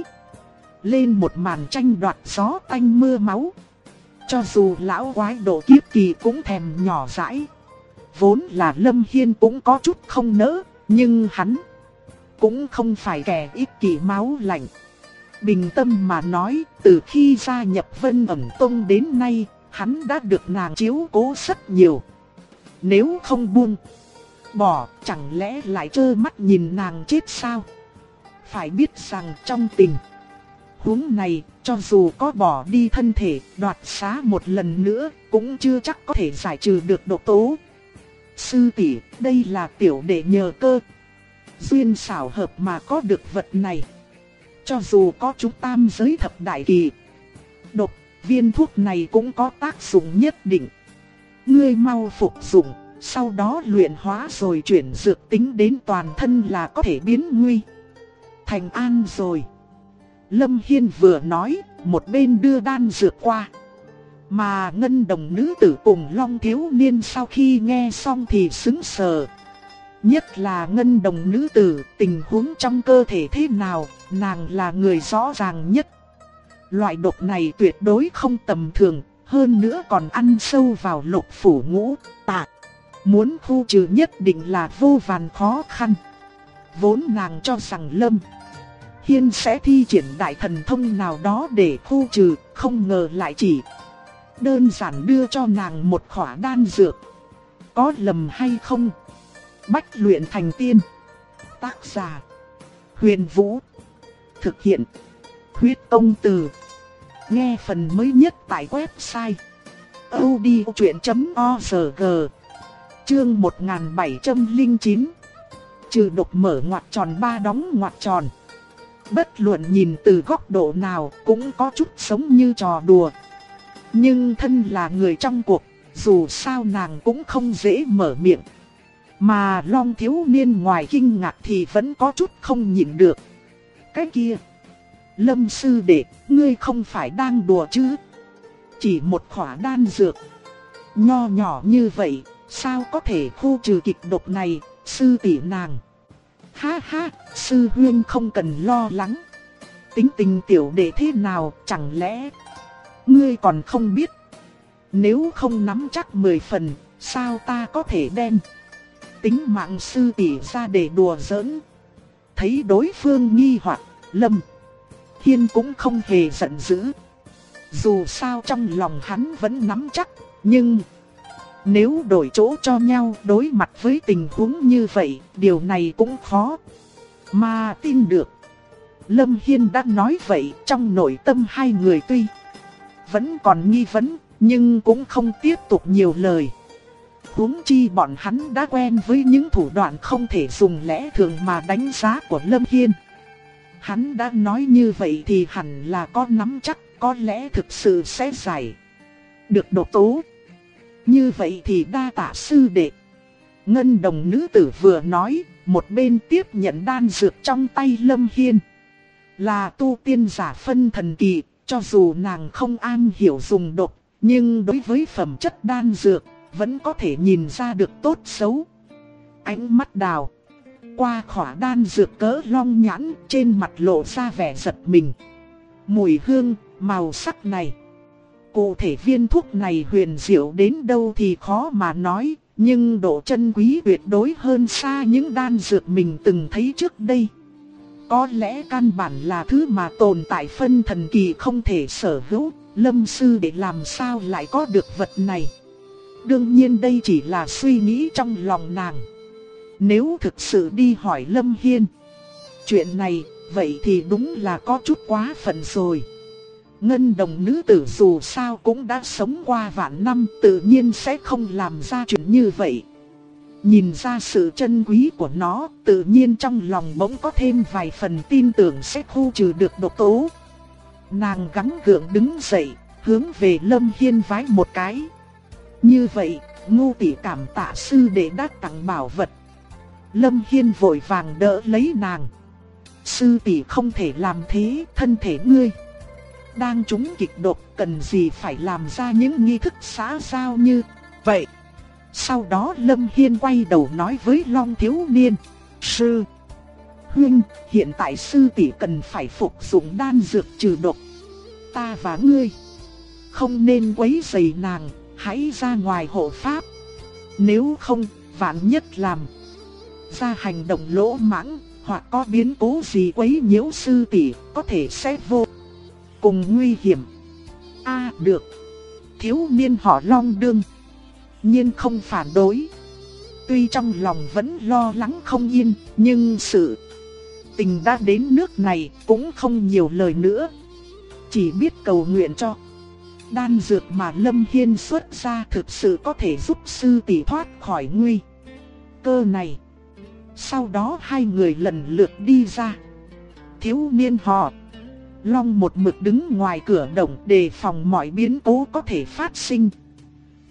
Speaker 1: lên một màn tranh đoạt gió tanh mưa máu. Cho dù lão quái độ kiếp kỳ cũng thèm nhỏ dãi. Vốn là Lâm Hiên cũng có chút không nỡ, nhưng hắn cũng không phải kẻ ích kỷ máu lạnh. Bình tâm mà nói, từ khi gia nhập Vân Ẩn Tông đến nay, hắn đã được nàng chiếu cố rất nhiều. Nếu không buông bỏ, chẳng lẽ lại trơ mắt nhìn nàng chết sao? Phải biết rằng trong tình huống này, cho dù có bỏ đi thân thể, đoạt xá một lần nữa, cũng chưa chắc có thể giải trừ được độc tố. Sư tỷ, đây là tiểu đệ nhờ cơ duyên xảo hợp mà có được vật này. Cho dù có chúng tam giới thập đại kỳ độc, viên thuốc này cũng có tác dụng nhất định. Ngươi mau phục dụng, sau đó luyện hóa rồi chuyển dược tính đến toàn thân là có thể biến nguy thành an rồi. Lâm Hiên vừa nói, một bên đưa đan dược qua. Mà ngân đồng nữ tử cùng Long thiếu niên sau khi nghe xong thì sững sờ. Nhất là ngân đồng nữ tử, tình huống trong cơ thể thế nào, nàng là người rõ ràng nhất. Loại độc này tuyệt đối không tầm thường, hơn nữa còn ăn sâu vào lục phủ ngũ tạng. Muốn khu trừ nhất định là vô vàn khó khăn. Vốn nàng cho rằng Lâm Hiên sẽ thi triển đại thần thông nào đó để khu trừ, không ngờ lại chỉ đơn giản đưa cho nàng một khỏa đan dược. Có lầm hay không? Bách luyện thành tiên. Tác giả: Huyền Vũ. Thực hiện: Huyết Công Từ. Nghe phần mới nhất tại website audiochuyện.org. Chương 1709. Trừ độc mở ngoặc tròn ba đóng ngoặc tròn. Bất luận nhìn từ góc độ nào cũng có chút giống như trò đùa. Nhưng thân là người trong cuộc, dù sao nàng cũng không dễ mở miệng. Mà Long thiếu niên ngoài kinh ngạc thì vẫn có chút không nhịn được. Cái kia, Lâm sư đệ, ngươi không phải đang đùa chứ? Chỉ một khỏa đan dược nho nhỏ như vậy, sao có thể khu trừ kịch độc này, sư tỷ nàng? Ha ha, sư huynh không cần lo lắng. Tính tình tiểu đệ thế nào, chẳng lẽ ngươi còn không biết? Nếu không nắm chắc 10 phần, sao ta có thể đem tính mạng sư tỷ ra để đùa giỡn? Thấy đối phương nghi hoặc, Lâm Hiên cũng không hề giận dữ. Dù sao trong lòng hắn vẫn nắm chắc, nhưng nếu đổi chỗ cho nhau đối mặt với tình huống như vậy, điều này cũng khó mà tin được. Lâm Hiên đã nói vậy, trong nội tâm hai người tuy vẫn còn nghi vấn, nhưng cũng không tiếp tục nhiều lời. Huống chi bọn hắn đã quen với những thủ đoạn không thể dùng lẽ thường mà đánh giá của Lâm Hiên. Hắn đã nói như vậy thì hẳn là có nắm chắc, có lẽ thực sự sẽ giải được độc tố. Như vậy thì đa tạ sư đệ. Ngân đồng nữ tử vừa nói, một bên tiếp nhận đan dược trong tay Lâm Hiên. Là tu tiên giả phân thần kỳ, cho dù nàng không am hiểu dùng độc, nhưng đối với phẩm chất đan dược, vẫn có thể nhìn ra được tốt xấu. Ánh mắt đào qua khỏa đan dược cỡ long nhãn, trên mặt lộ ra vẻ giật mình. Mùi hương, màu sắc này, cụ thể viên thuốc này huyền diệu đến đâu thì khó mà nói, nhưng độ chân quý tuyệt đối hơn xa những đan dược mình từng thấy trước đây. Có lẽ căn bản là thứ mà tồn tại phân thần kỳ không thể sở hữu, Lâm sư để làm sao lại có được vật này. Đương nhiên đây chỉ là suy nghĩ trong lòng nàng. Nếu thực sự đi hỏi Lâm Hiên chuyện này, vậy thì đúng là có chút quá phận rồi. Ngân đồng nữ tử dù sao cũng đã sống qua vạn năm, tự nhiên sẽ không làm ra chuyện như vậy. Nhìn ra sự chân quý của nó, tự nhiên trong lòng bỗng có thêm vài phần tin tưởng sẽ khu trừ được độc tố. Nàng gắng gượng đứng dậy, hướng về Lâm Hiên vái một cái. Như vậy, ngu tỷ cảm tạ sư đệ đã tặng bảo vật. Lâm Hiên vội vàng đỡ lấy nàng. Sư tỷ không thể làm thế, thân thể ngươi đang trúng kịch độc, cần gì phải làm ra những nghi thức xã giao như vậy. Sau đó Lâm Hiên quay đầu nói với Long thiếu niên. Sư huynh, hiện tại sư tỷ cần phải phục dụng đan dược trừ độc. Ta và ngươi không nên quấy rầy nàng, hãy ra ngoài hộ pháp. Nếu không, vạn nhất làm ra hành động lỗ mãng, hoặc có biến cố gì quấy nhiễu sư tỷ, có thể sẽ vô cùng nguy hiểm. Được. Thiếu niên họ Long đương nhiên không phản đối. Tuy trong lòng vẫn lo lắng không yên, nhưng sự tình đã đến nước này cũng không nhiều lời nữa. Chỉ biết cầu nguyện cho đan dược mà Lâm Hiên xuất ra thực sự có thể giúp sư tỷ thoát khỏi nguy cơ này. Sau đó hai người lần lượt đi ra. Thiếu niên họ Long một mực đứng ngoài cửa động đề phòng mọi biến cố có thể phát sinh.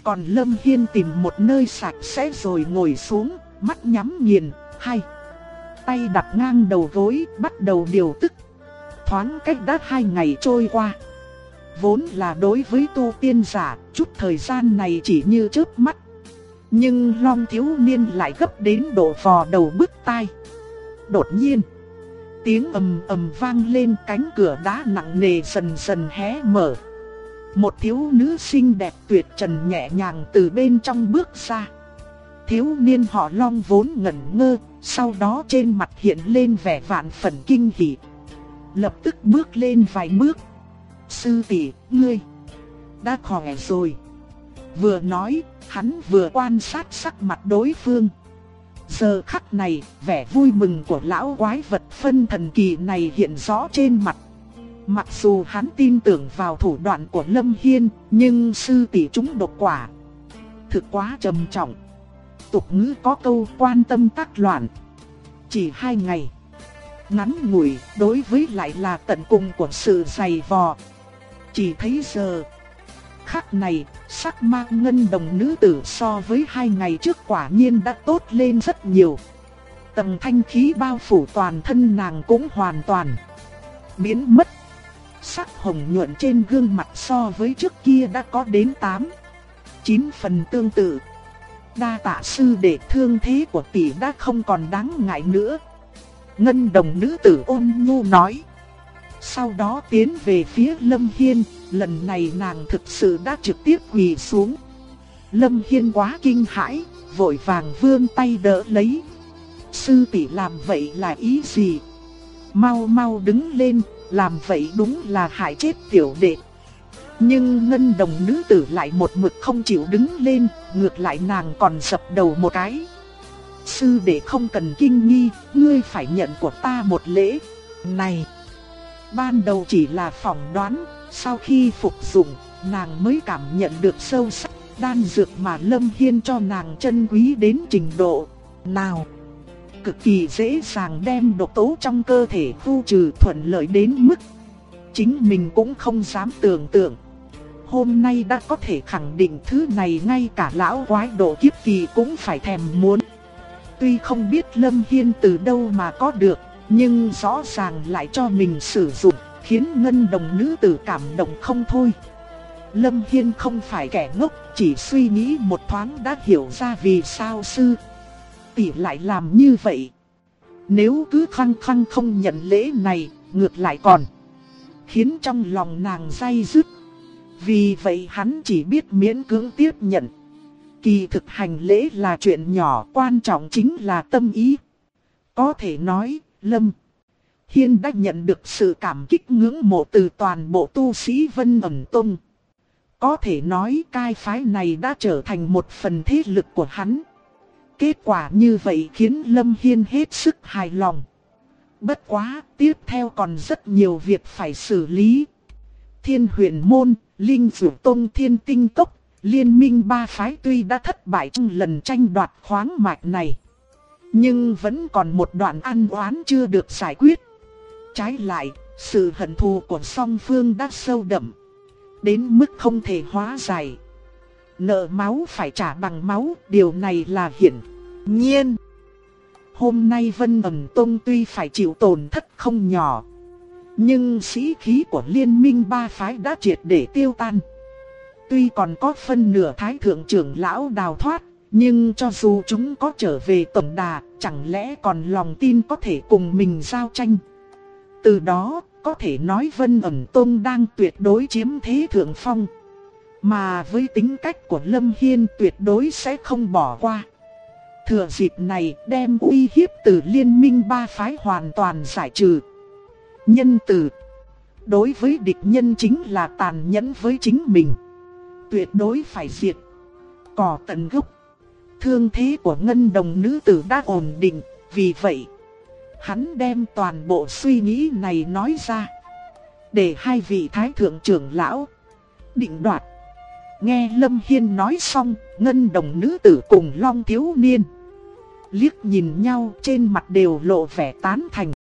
Speaker 1: Còn Lâm Hiên tìm một nơi sạch sẽ rồi ngồi xuống, mắt nhắm nghiền, hay tay đặt ngang đầu gối, bắt đầu điều tức. Thoáng cách đã 2 ngày trôi qua. Vốn là đối với tu tiên giả, chút thời gian này chỉ như chớp mắt. Nhưng Long thiếu niên lại gấp đến độ vò đầu bứt tai. Đột nhiên, tiếng ầm ầm vang lên, cánh cửa đá nặng nề dần dần hé mở. Một thiếu nữ xinh đẹp tuyệt trần nhẹ nhàng từ bên trong bước ra. Thiếu niên họ Long vốn ngẩn ngơ, sau đó trên mặt hiện lên vẻ vạn phần kinh hỉ. Lập tức bước lên vài bước. Sư tỷ, ngươi đã khỏe rồi. Vừa nói, hắn vừa quan sát sắc mặt đối phương. Giờ khắc này, vẻ vui mừng của lão quái vật phân thần kỳ này hiện rõ trên mặt. Mặc dù hắn tin tưởng vào thủ đoạn của Lâm Hiên, nhưng sư tỷ trúng độc quả thực quá trầm trọng. Tục ngữ có câu quan tâm tác loạn. Chỉ 2 ngày ngắn ngủi, đối với lại là tận cùng của sự dày vò. Chỉ thấy giờ khắc này, sắc mang ngân đồng nữ tử so với 2 ngày trước quả nhiên đã tốt lên rất nhiều. Tầng thanh khí bao phủ toàn thân nàng cũng hoàn toàn biến mất. Sắc hồng nhuận trên gương mặt so với trước kia đã có đến 8-9 phần tương tự. Đa tạ sư đệ, thương thế của tỷ đã không còn đáng ngại nữa. Ngân đồng nữ tử ôn nhu nói. Sau đó tiến về phía Lâm Hiên, lần này nàng thực sự đã trực tiếp quỳ xuống. Lâm Hiên quá kinh hãi, vội vàng vươn tay đỡ lấy. Sư tỷ làm vậy là ý gì? Mau mau đứng lên, làm vậy đúng là hại chết tiểu đệ. Nhưng ngân đồng nữ tử lại một mực không chịu đứng lên, ngược lại nàng còn dập đầu một cái. Sư đệ không cần kinh nghi, ngươi phải nhận của ta một lễ này. Ban đầu chỉ là phỏng đoán, sau khi phục dụng, nàng mới cảm nhận được sâu sắc đan dược mà Lâm Hiên cho nàng chân quý đến trình độ nào. Cực kỳ dễ dàng đem độc tố trong cơ thể khu trừ, thuận lợi đến mức chính mình cũng không dám tưởng tượng. Hôm nay đã có thể khẳng định thứ này ngay cả lão quái độ kiếp kỳ cũng phải thèm muốn. Tuy không biết Lâm Hiên từ đâu mà có được, nhưng rõ ràng lại cho mình sử dụng, khiến ngân đồng nữ tử cảm động không thôi. Lâm Hiên không phải kẻ ngốc, chỉ suy nghĩ một thoáng đã hiểu ra vì sao sư tỷ lại làm như vậy. Nếu cứ khăng khăng không nhận lễ này, ngược lại còn khiến trong lòng nàng day dứt. Vì vậy hắn chỉ biết miễn cưỡng tiếp nhận. Kỳ thực hành lễ là chuyện nhỏ, quan trọng chính là tâm ý. Có thể nói, Lâm Hiên đã nhận được sự cảm kích ngưỡng mộ từ toàn bộ tu sĩ Vân Ẩn Tông. Có thể nói cai phái này đã trở thành một phần thế lực của hắn. Kết quả như vậy khiến Lâm Hiên hết sức hài lòng. Bất quá, tiếp theo còn rất nhiều việc phải xử lý. Thiên Huyền Môn, Linh Dược Tông, Thiên Tinh Cốc, Liên minh ba phái tuy đã thất bại trong lần tranh đoạt khoáng mạch này, nhưng vẫn còn một đoạn ăn oán chưa được giải quyết. Trái lại, sự hận thù của song phương đã sâu đậm đến mức không thể hóa giải. Nợ máu phải trả bằng máu, điều này là hiển nhiên. Hôm nay Vân Ẩn Tông tuy phải chịu tổn thất không nhỏ, nhưng sĩ khí của liên minh ba phái đã triệt để tiêu tan. Tuy còn có phân nửa thái thượng trưởng lão đào thoát, nhưng cho dù chúng có trở về tổng đà, chẳng lẽ còn lòng tin có thể cùng mình giao tranh. Từ đó, có thể nói Vân Ẩn Tông đang tuyệt đối chiếm thế thượng phong. Mà với tính cách của Lâm Hiên tuyệt đối sẽ không bỏ qua. Thừa dịp này đem uy hiếp từ liên minh ba phái hoàn toàn giải trừ. Nhân từ đối với địch nhân chính là tàn nhẫn với chính mình. Tuyệt đối phải diệt cỏ tận gốc. Thương thế của ngân đồng nữ tử đã ổn định, vì vậy hắn đem toàn bộ suy nghĩ này nói ra, để hai vị thái thượng trưởng lão định đoạt. Nghe Lâm Hiên nói xong, ngân đồng nữ tử cùng Long thiếu niên liếc nhìn nhau, trên mặt đều lộ vẻ tán thành.